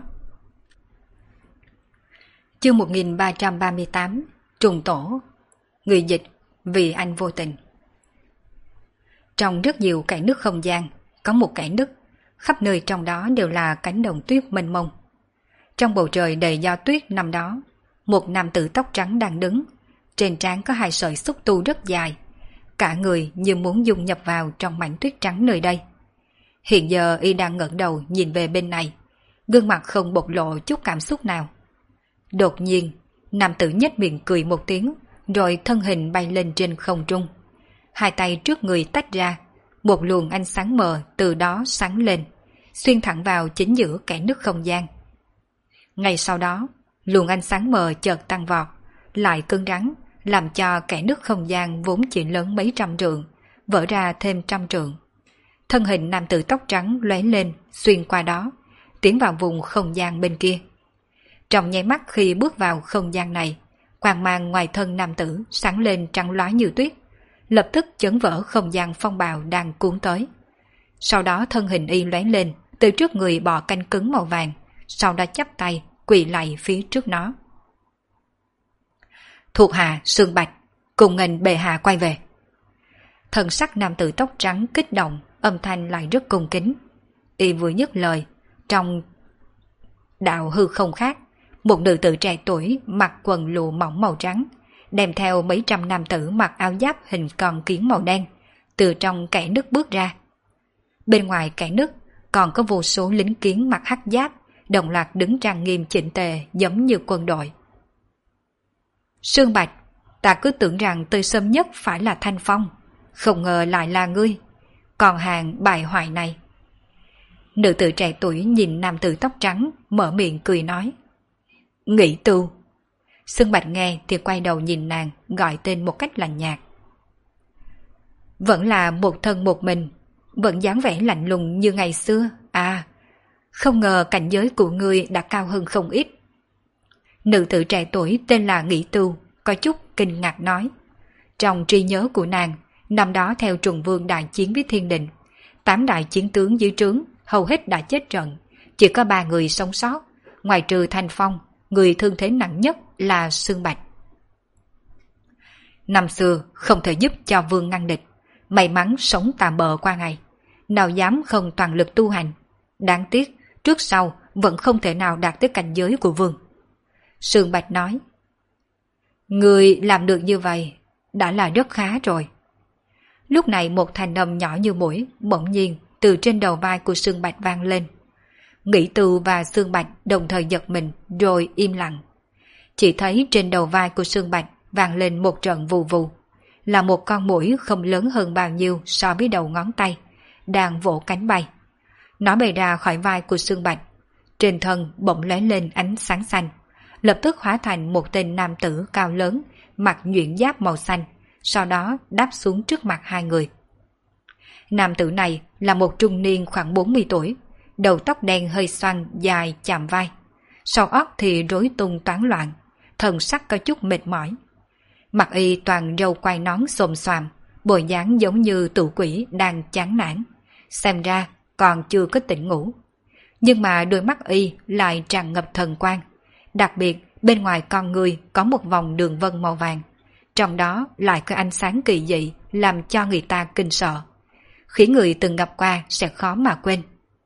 Chương 1338 Trùng Tổ. Người dịch Vì Anh Vô Tình. Trong rất nhiều kẽ nứt không gian, có một kẽ nứt, khắp nơi trong đó đều là cánh đồng tuyết mênh mông. Trong bầu trời đầy gió tuyết năm đó, một nam tử tóc trắng đang đứng, trên trán có hai sợi xúc tu rất dài, cả người như muốn dung nhập vào trong mảnh tuyết trắng nơi đây. Hiện giờ y đang ngẩng đầu nhìn về bên này, gương mặt không bộc lộ chút cảm xúc nào. Đột nhiên, nam tử nhếch miệng cười một tiếng, rồi thân hình bay lên trên không trung. Hai tay trước người tách ra, một luồng ánh sáng mờ từ đó sáng lên, xuyên thẳng vào chính giữa kẽ nứt không gian. Ngay sau đó, luồng ánh sáng mờ chợt tăng vọt, lại cứng rắn, làm cho kẽ nứt không gian vốn chỉ lớn mấy trăm trượng, vỡ ra thêm trăm trượng. Thân hình nam tử tóc trắng lóe lên, xuyên qua đó, tiến vào vùng không gian bên kia. Trong nháy mắt khi bước vào không gian này, quang mang ngoài thân nam tử sáng lên trắng lóa như tuyết, lập tức chấn vỡ không gian phong bào đang cuốn tới. Sau đó thân hình y lóe lên, từ trước người bò canh cứng màu vàng, sau đó chắp tay, quỳ lạy phía trước nó. Thuộc hạ Sương Bạch, cùng nghênh bệ hạ quay về. Thần sắc nam tử tóc trắng kích động, âm thanh lại rất cung kính. Y vừa dứt lời, trong đạo hư không khác, một nữ tử trẻ tuổi mặc quần lụa mỏng màu trắng, đem theo mấy trăm nam tử mặc áo giáp hình con kiến màu đen, từ trong kẽ nứt bước ra. Bên ngoài kẽ nứt còn có vô số lính kiến mặc hắc giáp, đồng loạt đứng trang nghiêm chỉnh tề giống như quân đội. Sương Bạch, ta cứ tưởng rằng tới sớm nhất phải là Thanh Phong, không ngờ lại là ngươi, còn hàng bại hoại này. Nữ tử trẻ tuổi nhìn nam tử tóc trắng, mở miệng cười nói. Nghĩ tu. Sương Bạch nghe thì quay đầu nhìn nàng, gọi tên một cách lạnh nhạt. Vẫn là một thân một mình, vẫn dáng vẻ lạnh lùng như ngày xưa. À, không ngờ cảnh giới của ngươi đã cao hơn không ít. Nữ tử trẻ tuổi tên là Nghĩ Tu, có chút kinh ngạc nói. Trong trí nhớ của nàng, năm đó theo Trùng Vương đại chiến với Thiên Đình, 8 đại chiến tướng dưới trướng hầu hết đã chết trận, chỉ có 3 người sống sót, ngoài trừ Thanh Phong, người thương thế nặng nhất là Sương Bạch. Năm xưa không thể giúp cho Vương ngăn địch, may mắn sống tạm bợ qua ngày, nào dám không toàn lực tu hành. Đáng tiếc, trước sau vẫn không thể nào đạt tới cảnh giới của Vương. Sương Bạch nói, người làm được như vậy đã là rất khá rồi. Lúc này một thanh âm nhỏ như mũi bỗng nhiên từ trên đầu vai của Sương Bạch vang lên. Nghĩ Tu và Sương Bạch đồng thời giật mình rồi im lặng. Chỉ thấy trên đầu vai của Sương Bạch vang lên một trận vù vù, là một con muỗi không lớn hơn bao nhiêu so với đầu ngón tay, đang vỗ cánh bay. Nó bay ra khỏi vai của Sương Bạch, trên thân bỗng lóe lên ánh sáng xanh, lập tức hóa thành một tên nam tử cao lớn, mặc nhuyễn giáp màu xanh, sau đó đáp xuống trước mặt hai người. Nam tử này là một trung niên khoảng 40 tuổi, đầu tóc đen hơi xoăn dài chạm vai, sau óc thì rối tung toán loạn, thần sắc có chút mệt mỏi. Mặt y toàn râu quai nón xồm xoàm, bộ dáng giống như tử quỷ đang chán nản, xem ra còn chưa có tỉnh ngủ. Nhưng mà đôi mắt y lại tràn ngập thần quang, đặc biệt bên ngoài con người có một vòng đường vân màu vàng, trong đó lại có ánh sáng kỳ dị làm cho người ta kinh sợ, khiến người từng gặp qua sẽ khó mà quên.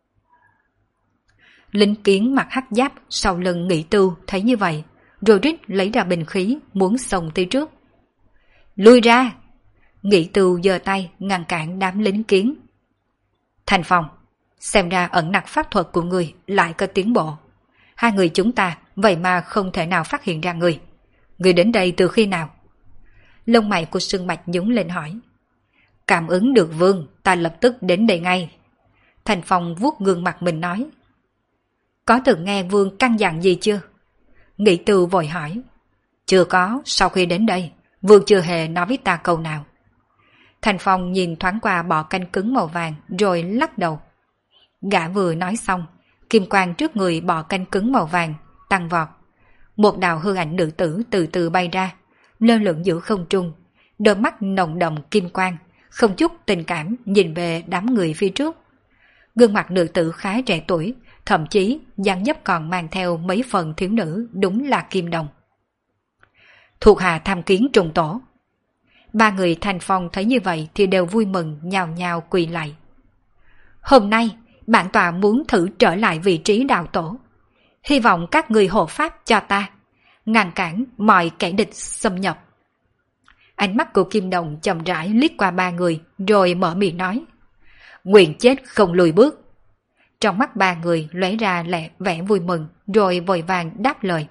Lính kiến mặc hắc giáp sau lưng Nghĩ Tu thấy như vậy, rồi rít lấy ra bình khí muốn xông tới trước. Lui ra! Nghĩ Tu giơ tay ngăn cản đám lính kiến. Thanh Phong, xem ra ẩn nặc pháp thuật của người lại có tiến bộ. Hai người chúng ta vậy mà không thể nào phát hiện ra người. Người đến đây từ khi nào? Lông mày của Sương Bạch nhướng lên hỏi. Cảm ứng được Vương, ta lập tức đến đây ngay. Thanh Phong vuốt gương mặt mình nói. Có từng nghe Vương căn dặn gì chưa? Nghĩ Tu vội hỏi. Chưa có, sau khi đến đây, Vương chưa hề nói với ta câu nào. Thanh Phong nhìn thoáng qua bọ canh cứng màu vàng rồi lắc đầu. Gã vừa nói xong, kim quang trước người bọ canh cứng màu vàng tăng vọt. Một đạo hư ảnh nữ tử từ từ bay ra, lơ lửng giữa không trung, đôi mắt nồng đậm kim quang, không chút tình cảm nhìn về đám người phía trước. Gương mặt nữ tử khá trẻ tuổi, thậm chí dáng dấp còn mang theo mấy phần thiếu nữ, đúng là kim đồng. Thuộc hạ tham kiến trùng tổ. Ba người Thanh Phong thấy như vậy thì đều vui mừng nhào nhào quỳ lại. Hôm nay bản tọa muốn thử trở lại vị trí đạo tổ, hy vọng các người hộ pháp cho ta. ngăn cản mọi kẻ địch xâm nhập. Ánh mắt của Kim Đồng chậm rãi liếc qua ba người rồi mở miệng nói: Nguyện chết không lùi bước. Trong mắt ba người lóe ra vẻ vui mừng rồi vội vàng đáp lời.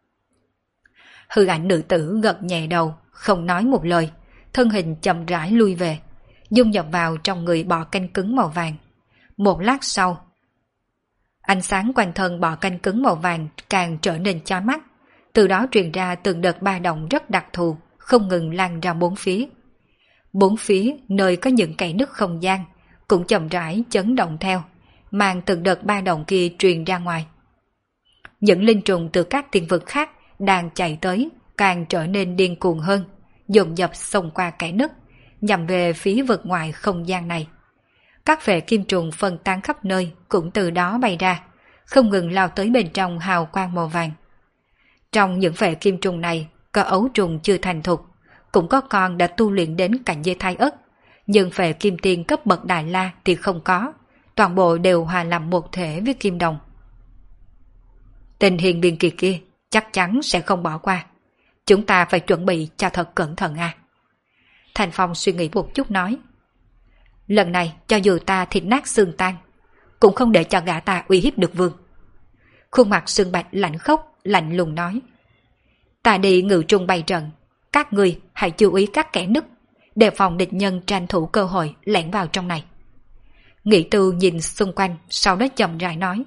Hư ảnh nữ tử gật nhẹ đầu, không nói một lời, thân hình chậm rãi lui về, dung nhập vào trong người bọ canh cứng màu vàng. Một lát sau, ánh sáng quanh thân bọ canh cứng màu vàng càng trở nên chói mắt, từ đó truyền ra từng đợt ba động rất đặc thù, không ngừng lan ra bốn phía. Bốn phía nơi có những kẽ nứt không gian cũng chậm rãi chấn động theo, mang từng đợt ba động kia truyền ra ngoài. Những linh trùng từ các tiên vực khác đang chạy tới càng trở nên điên cuồng hơn, dồn dập xông qua kẽ nứt, nhằm về phía vực ngoài không gian này. Các phệ kim trùng phân tán khắp nơi cũng từ đó bay ra, không ngừng lao tới bên trong hào quang màu vàng. Trong những phệ kim trùng này có ấu trùng chưa thành thục, cũng có con đã tu luyện đến cảnh giới thai ất, nhưng phệ kim tiên cấp bậc Đại La thì không có, toàn bộ đều hòa làm một thể với Kim Đồng. Tình hình biên kỳ kia chắc chắn sẽ không bỏ qua, chúng ta phải chuẩn bị cho thật cẩn thận à. Thành Phong suy nghĩ một chút nói: Lần này cho dù ta thịt nát xương tan, cũng không để cho gã ta uy hiếp được vương. Khuôn mặt Sương Bạch lạnh khốc, lạnh lùng nói: Ta đi ngự trung bày trận, các ngươi hãy chú ý các kẽ nứt, đề phòng địch nhân tranh thủ cơ hội lẻn vào trong này. Nghĩ Tư nhìn xung quanh, sau đó chậm rãi nói: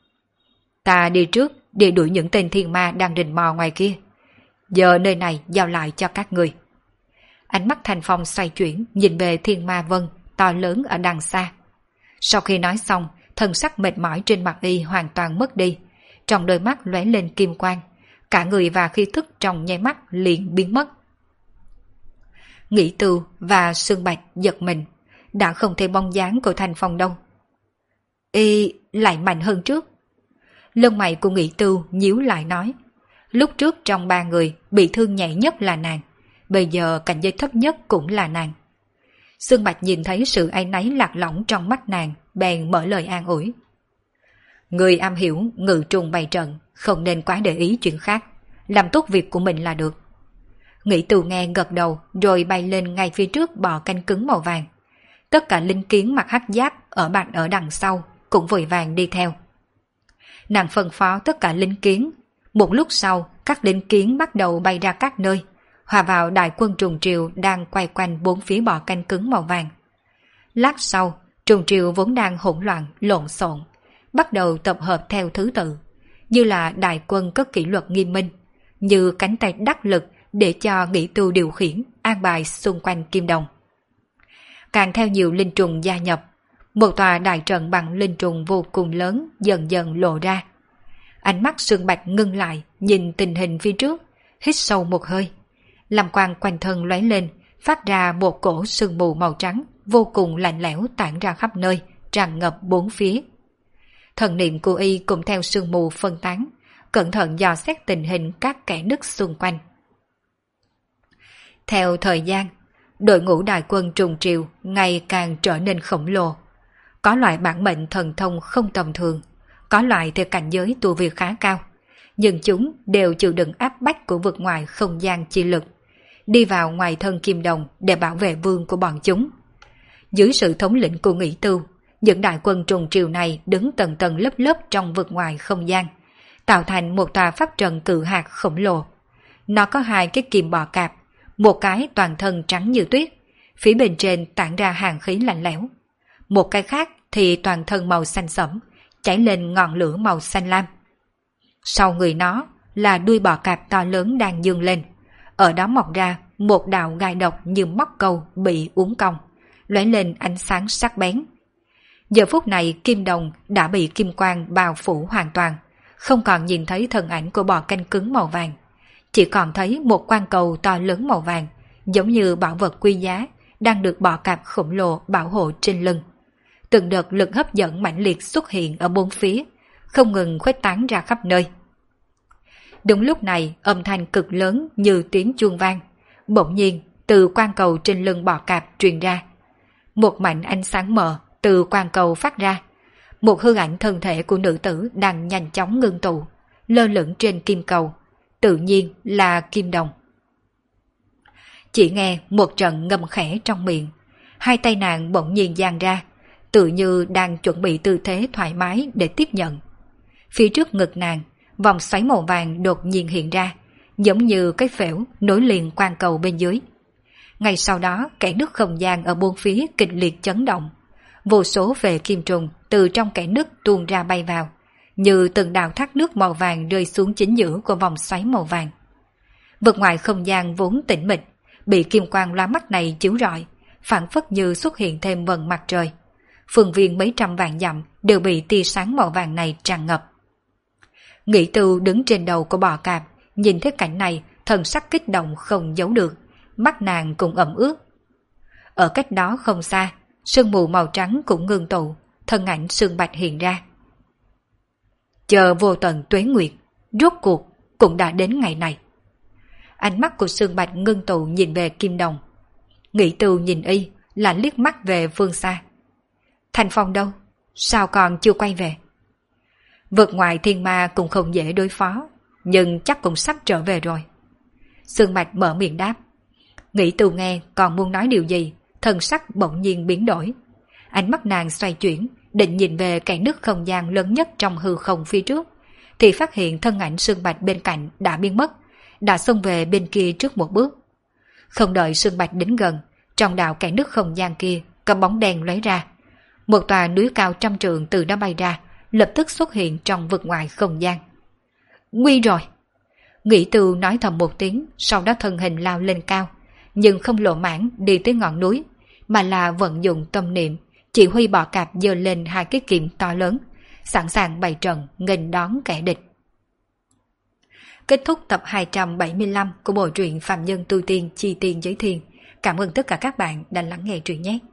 Ta đi trước để đuổi những tên thiên ma đang rình mò ngoài kia, giờ nơi này giao lại cho các người. Ánh mắt Thành Phong xoay chuyển nhìn về thiên ma vân to lớn ở đằng xa. Sau khi nói xong, thân sắc mệt mỏi trên mặt y hoàn toàn mất đi, trong đôi mắt lóe lên kim quang, cả người và khí thức trong nháy mắt liền biến mất. Nghĩ Tư và Sương Bạch giật mình, đã không thấy bóng dáng của Thành Phong đâu. Y lại mạnh hơn trước. Lông mày của Nghĩ Tư nhíu lại nói: Lúc trước trong ba người bị thương nhẹ nhất là nàng, bây giờ cảnh giới thấp nhất cũng là nàng. Sương Bạch nhìn thấy sự áy náy lạc lõng trong mắt nàng, bèn mở lời an ủi: Người am hiểu ngự trùng bày trận, không nên quá để ý chuyện khác, làm tốt việc của mình là được. Nghĩ Tư nghe gật đầu rồi bay lên ngay phía trước bò canh cứng màu vàng. Tất cả linh kiến mặc hắc giáp ở đằng sau cũng vội vàng đi theo. Nàng phân phó tất cả linh kiến. Một lúc sau, các linh kiến bắt đầu bay ra các nơi, hòa vào đại quân trùng triều đang quay quanh bốn phía bò canh cứng màu vàng. Lát sau, trùng triều vốn đang hỗn loạn, lộn xộn, bắt đầu tập hợp theo thứ tự, như là đại quân có kỷ luật nghiêm minh, như cánh tay đắc lực để cho Nghĩ Tư điều khiển, an bài xung quanh Kim Đồng. Càng theo nhiều linh trùng gia nhập, một tòa đại trận bằng linh trùng vô cùng lớn dần dần lộ ra. Ánh mắt Sương Bạch ngưng lại, nhìn tình hình phía trước, hít sâu một hơi. Lam quang quanh thân lóe lên, phát ra một cổ sương mù màu trắng, vô cùng lạnh lẽo tản ra khắp nơi, tràn ngập bốn phía. Thần niệm của y cũng theo sương mù phân tán, cẩn thận dò xét tình hình các kẽ nứt xung quanh. Theo thời gian, đội ngũ đại quân trùng triều ngày càng trở nên khổng lồ. Có loại bản mệnh thần thông không tầm thường, có loại theo cảnh giới tu vi khá cao, nhưng chúng đều chịu đựng áp bách của vực ngoài không gian chi lực, đi vào ngoài thân Kim Đồng để bảo vệ vương của bọn chúng. Dưới sự thống lĩnh của Nghĩ Tư, những đại quân trùng triều này đứng tầng tầng lớp lớp trong vực ngoài không gian, tạo thành một tòa pháp trận cự hạt khổng lồ. Nó có hai cái kìm bò cạp, một cái toàn thân trắng như tuyết, phía bên trên tản ra hàn khí lạnh lẽo. Một cái khác thì toàn thân màu xanh sẫm, chảy lên ngọn lửa màu xanh lam. Sau người nó là đuôi bò cạp to lớn đang dương lên, ở đó mọc ra một đạo gai độc như móc câu bị uốn cong, lóe lên ánh sáng sắc bén. Giờ phút này Kim Đồng đã bị kim quang bao phủ hoàn toàn, không còn nhìn thấy thân ảnh của bò canh cứng màu vàng, chỉ còn thấy một quan cầu to lớn màu vàng, giống như bảo vật quý giá, đang được bò cạp khổng lồ bảo hộ trên lưng. Từng đợt lực hấp dẫn mãnh liệt xuất hiện ở bốn phía, không ngừng khuếch tán ra khắp nơi. Đúng lúc này, âm thanh cực lớn như tiếng chuông vang, bỗng nhiên từ quan cầu trên lưng bò cạp truyền ra. Một mảnh ánh sáng mờ từ quan cầu phát ra, một hư ảnh thân thể của nữ tử đang nhanh chóng ngưng tụ, lơ lửng trên kim cầu, tự nhiên là kim đồng. Chỉ nghe một trận ngâm khẽ trong miệng, hai tay nàng bỗng nhiên dang ra, tự như đang chuẩn bị tư thế thoải mái để tiếp nhận. Phía trước ngực nàng, vòng xoáy màu vàng đột nhiên hiện ra, giống như cái phễu nối liền quan cầu bên dưới. Ngay sau đó, kẽ nứt không gian ở bốn phía kịch liệt chấn động. Vô số về kim trùng từ trong kẽ nứt tuôn ra bay vào, như từng đạo thác nước màu vàng rơi xuống chính giữa của vòng xoáy màu vàng. Vực ngoài không gian vốn tĩnh mịch, bị kim quang lóa mắt này chiếu rọi, phảng phất như xuất hiện thêm vầng mặt trời. Phương viên mấy trăm vạn dặm đều bị tia sáng màu vàng này tràn ngập. Nghĩ Tư đứng trên đầu của bò cạp, nhìn thấy cảnh này, thần sắc kích động không giấu được, mắt nàng cũng ẩm ướt. Ở cách đó không xa, sương mù màu trắng cũng ngưng tụ, thân ảnh Sương Bạch hiện ra. Chờ vô tận tuế nguyệt, rốt cuộc cũng đã đến ngày này. Ánh mắt của Sương Bạch ngưng tụ nhìn về Kim Đồng. Nghĩ Tư nhìn y, là liếc mắt về phương xa. Thanh Phong đâu? Sao còn chưa quay về? Vượt ngoài thiên ma cũng không dễ đối phó, nhưng chắc cũng sắp trở về rồi. Sương Bạch mở miệng đáp. Nghĩ Tư nghe còn muốn nói điều gì, thần sắc bỗng nhiên biến đổi. Ánh mắt nàng xoay chuyển, định nhìn về kẽ nứt không gian lớn nhất trong hư không phía trước, thì phát hiện thân ảnh Sương Bạch bên cạnh đã biến mất, đã xông về bên kia trước một bước. Không đợi Sương Bạch đến gần, trong đạo kẽ nứt không gian kia có bóng đèn lóe ra. Một tòa núi cao trăm trượng từ đó bay ra, lập tức xuất hiện trong vực ngoài không gian. Nguy rồi! Nghĩ Tư nói thầm một tiếng, sau đó thân hình lao lên cao, nhưng không lộ mãng đi tới ngọn núi, mà là vận dụng tâm niệm, chỉ huy bọ cạp giơ lên hai cái kiềm to lớn, sẵn sàng bày trận nghênh đón kẻ địch. Kết thúc tập 275 của bộ truyện Phàm Nhân Tu Tiên Chi Tiên Giới Thiên. Cảm ơn tất cả các bạn đã lắng nghe truyện nhé.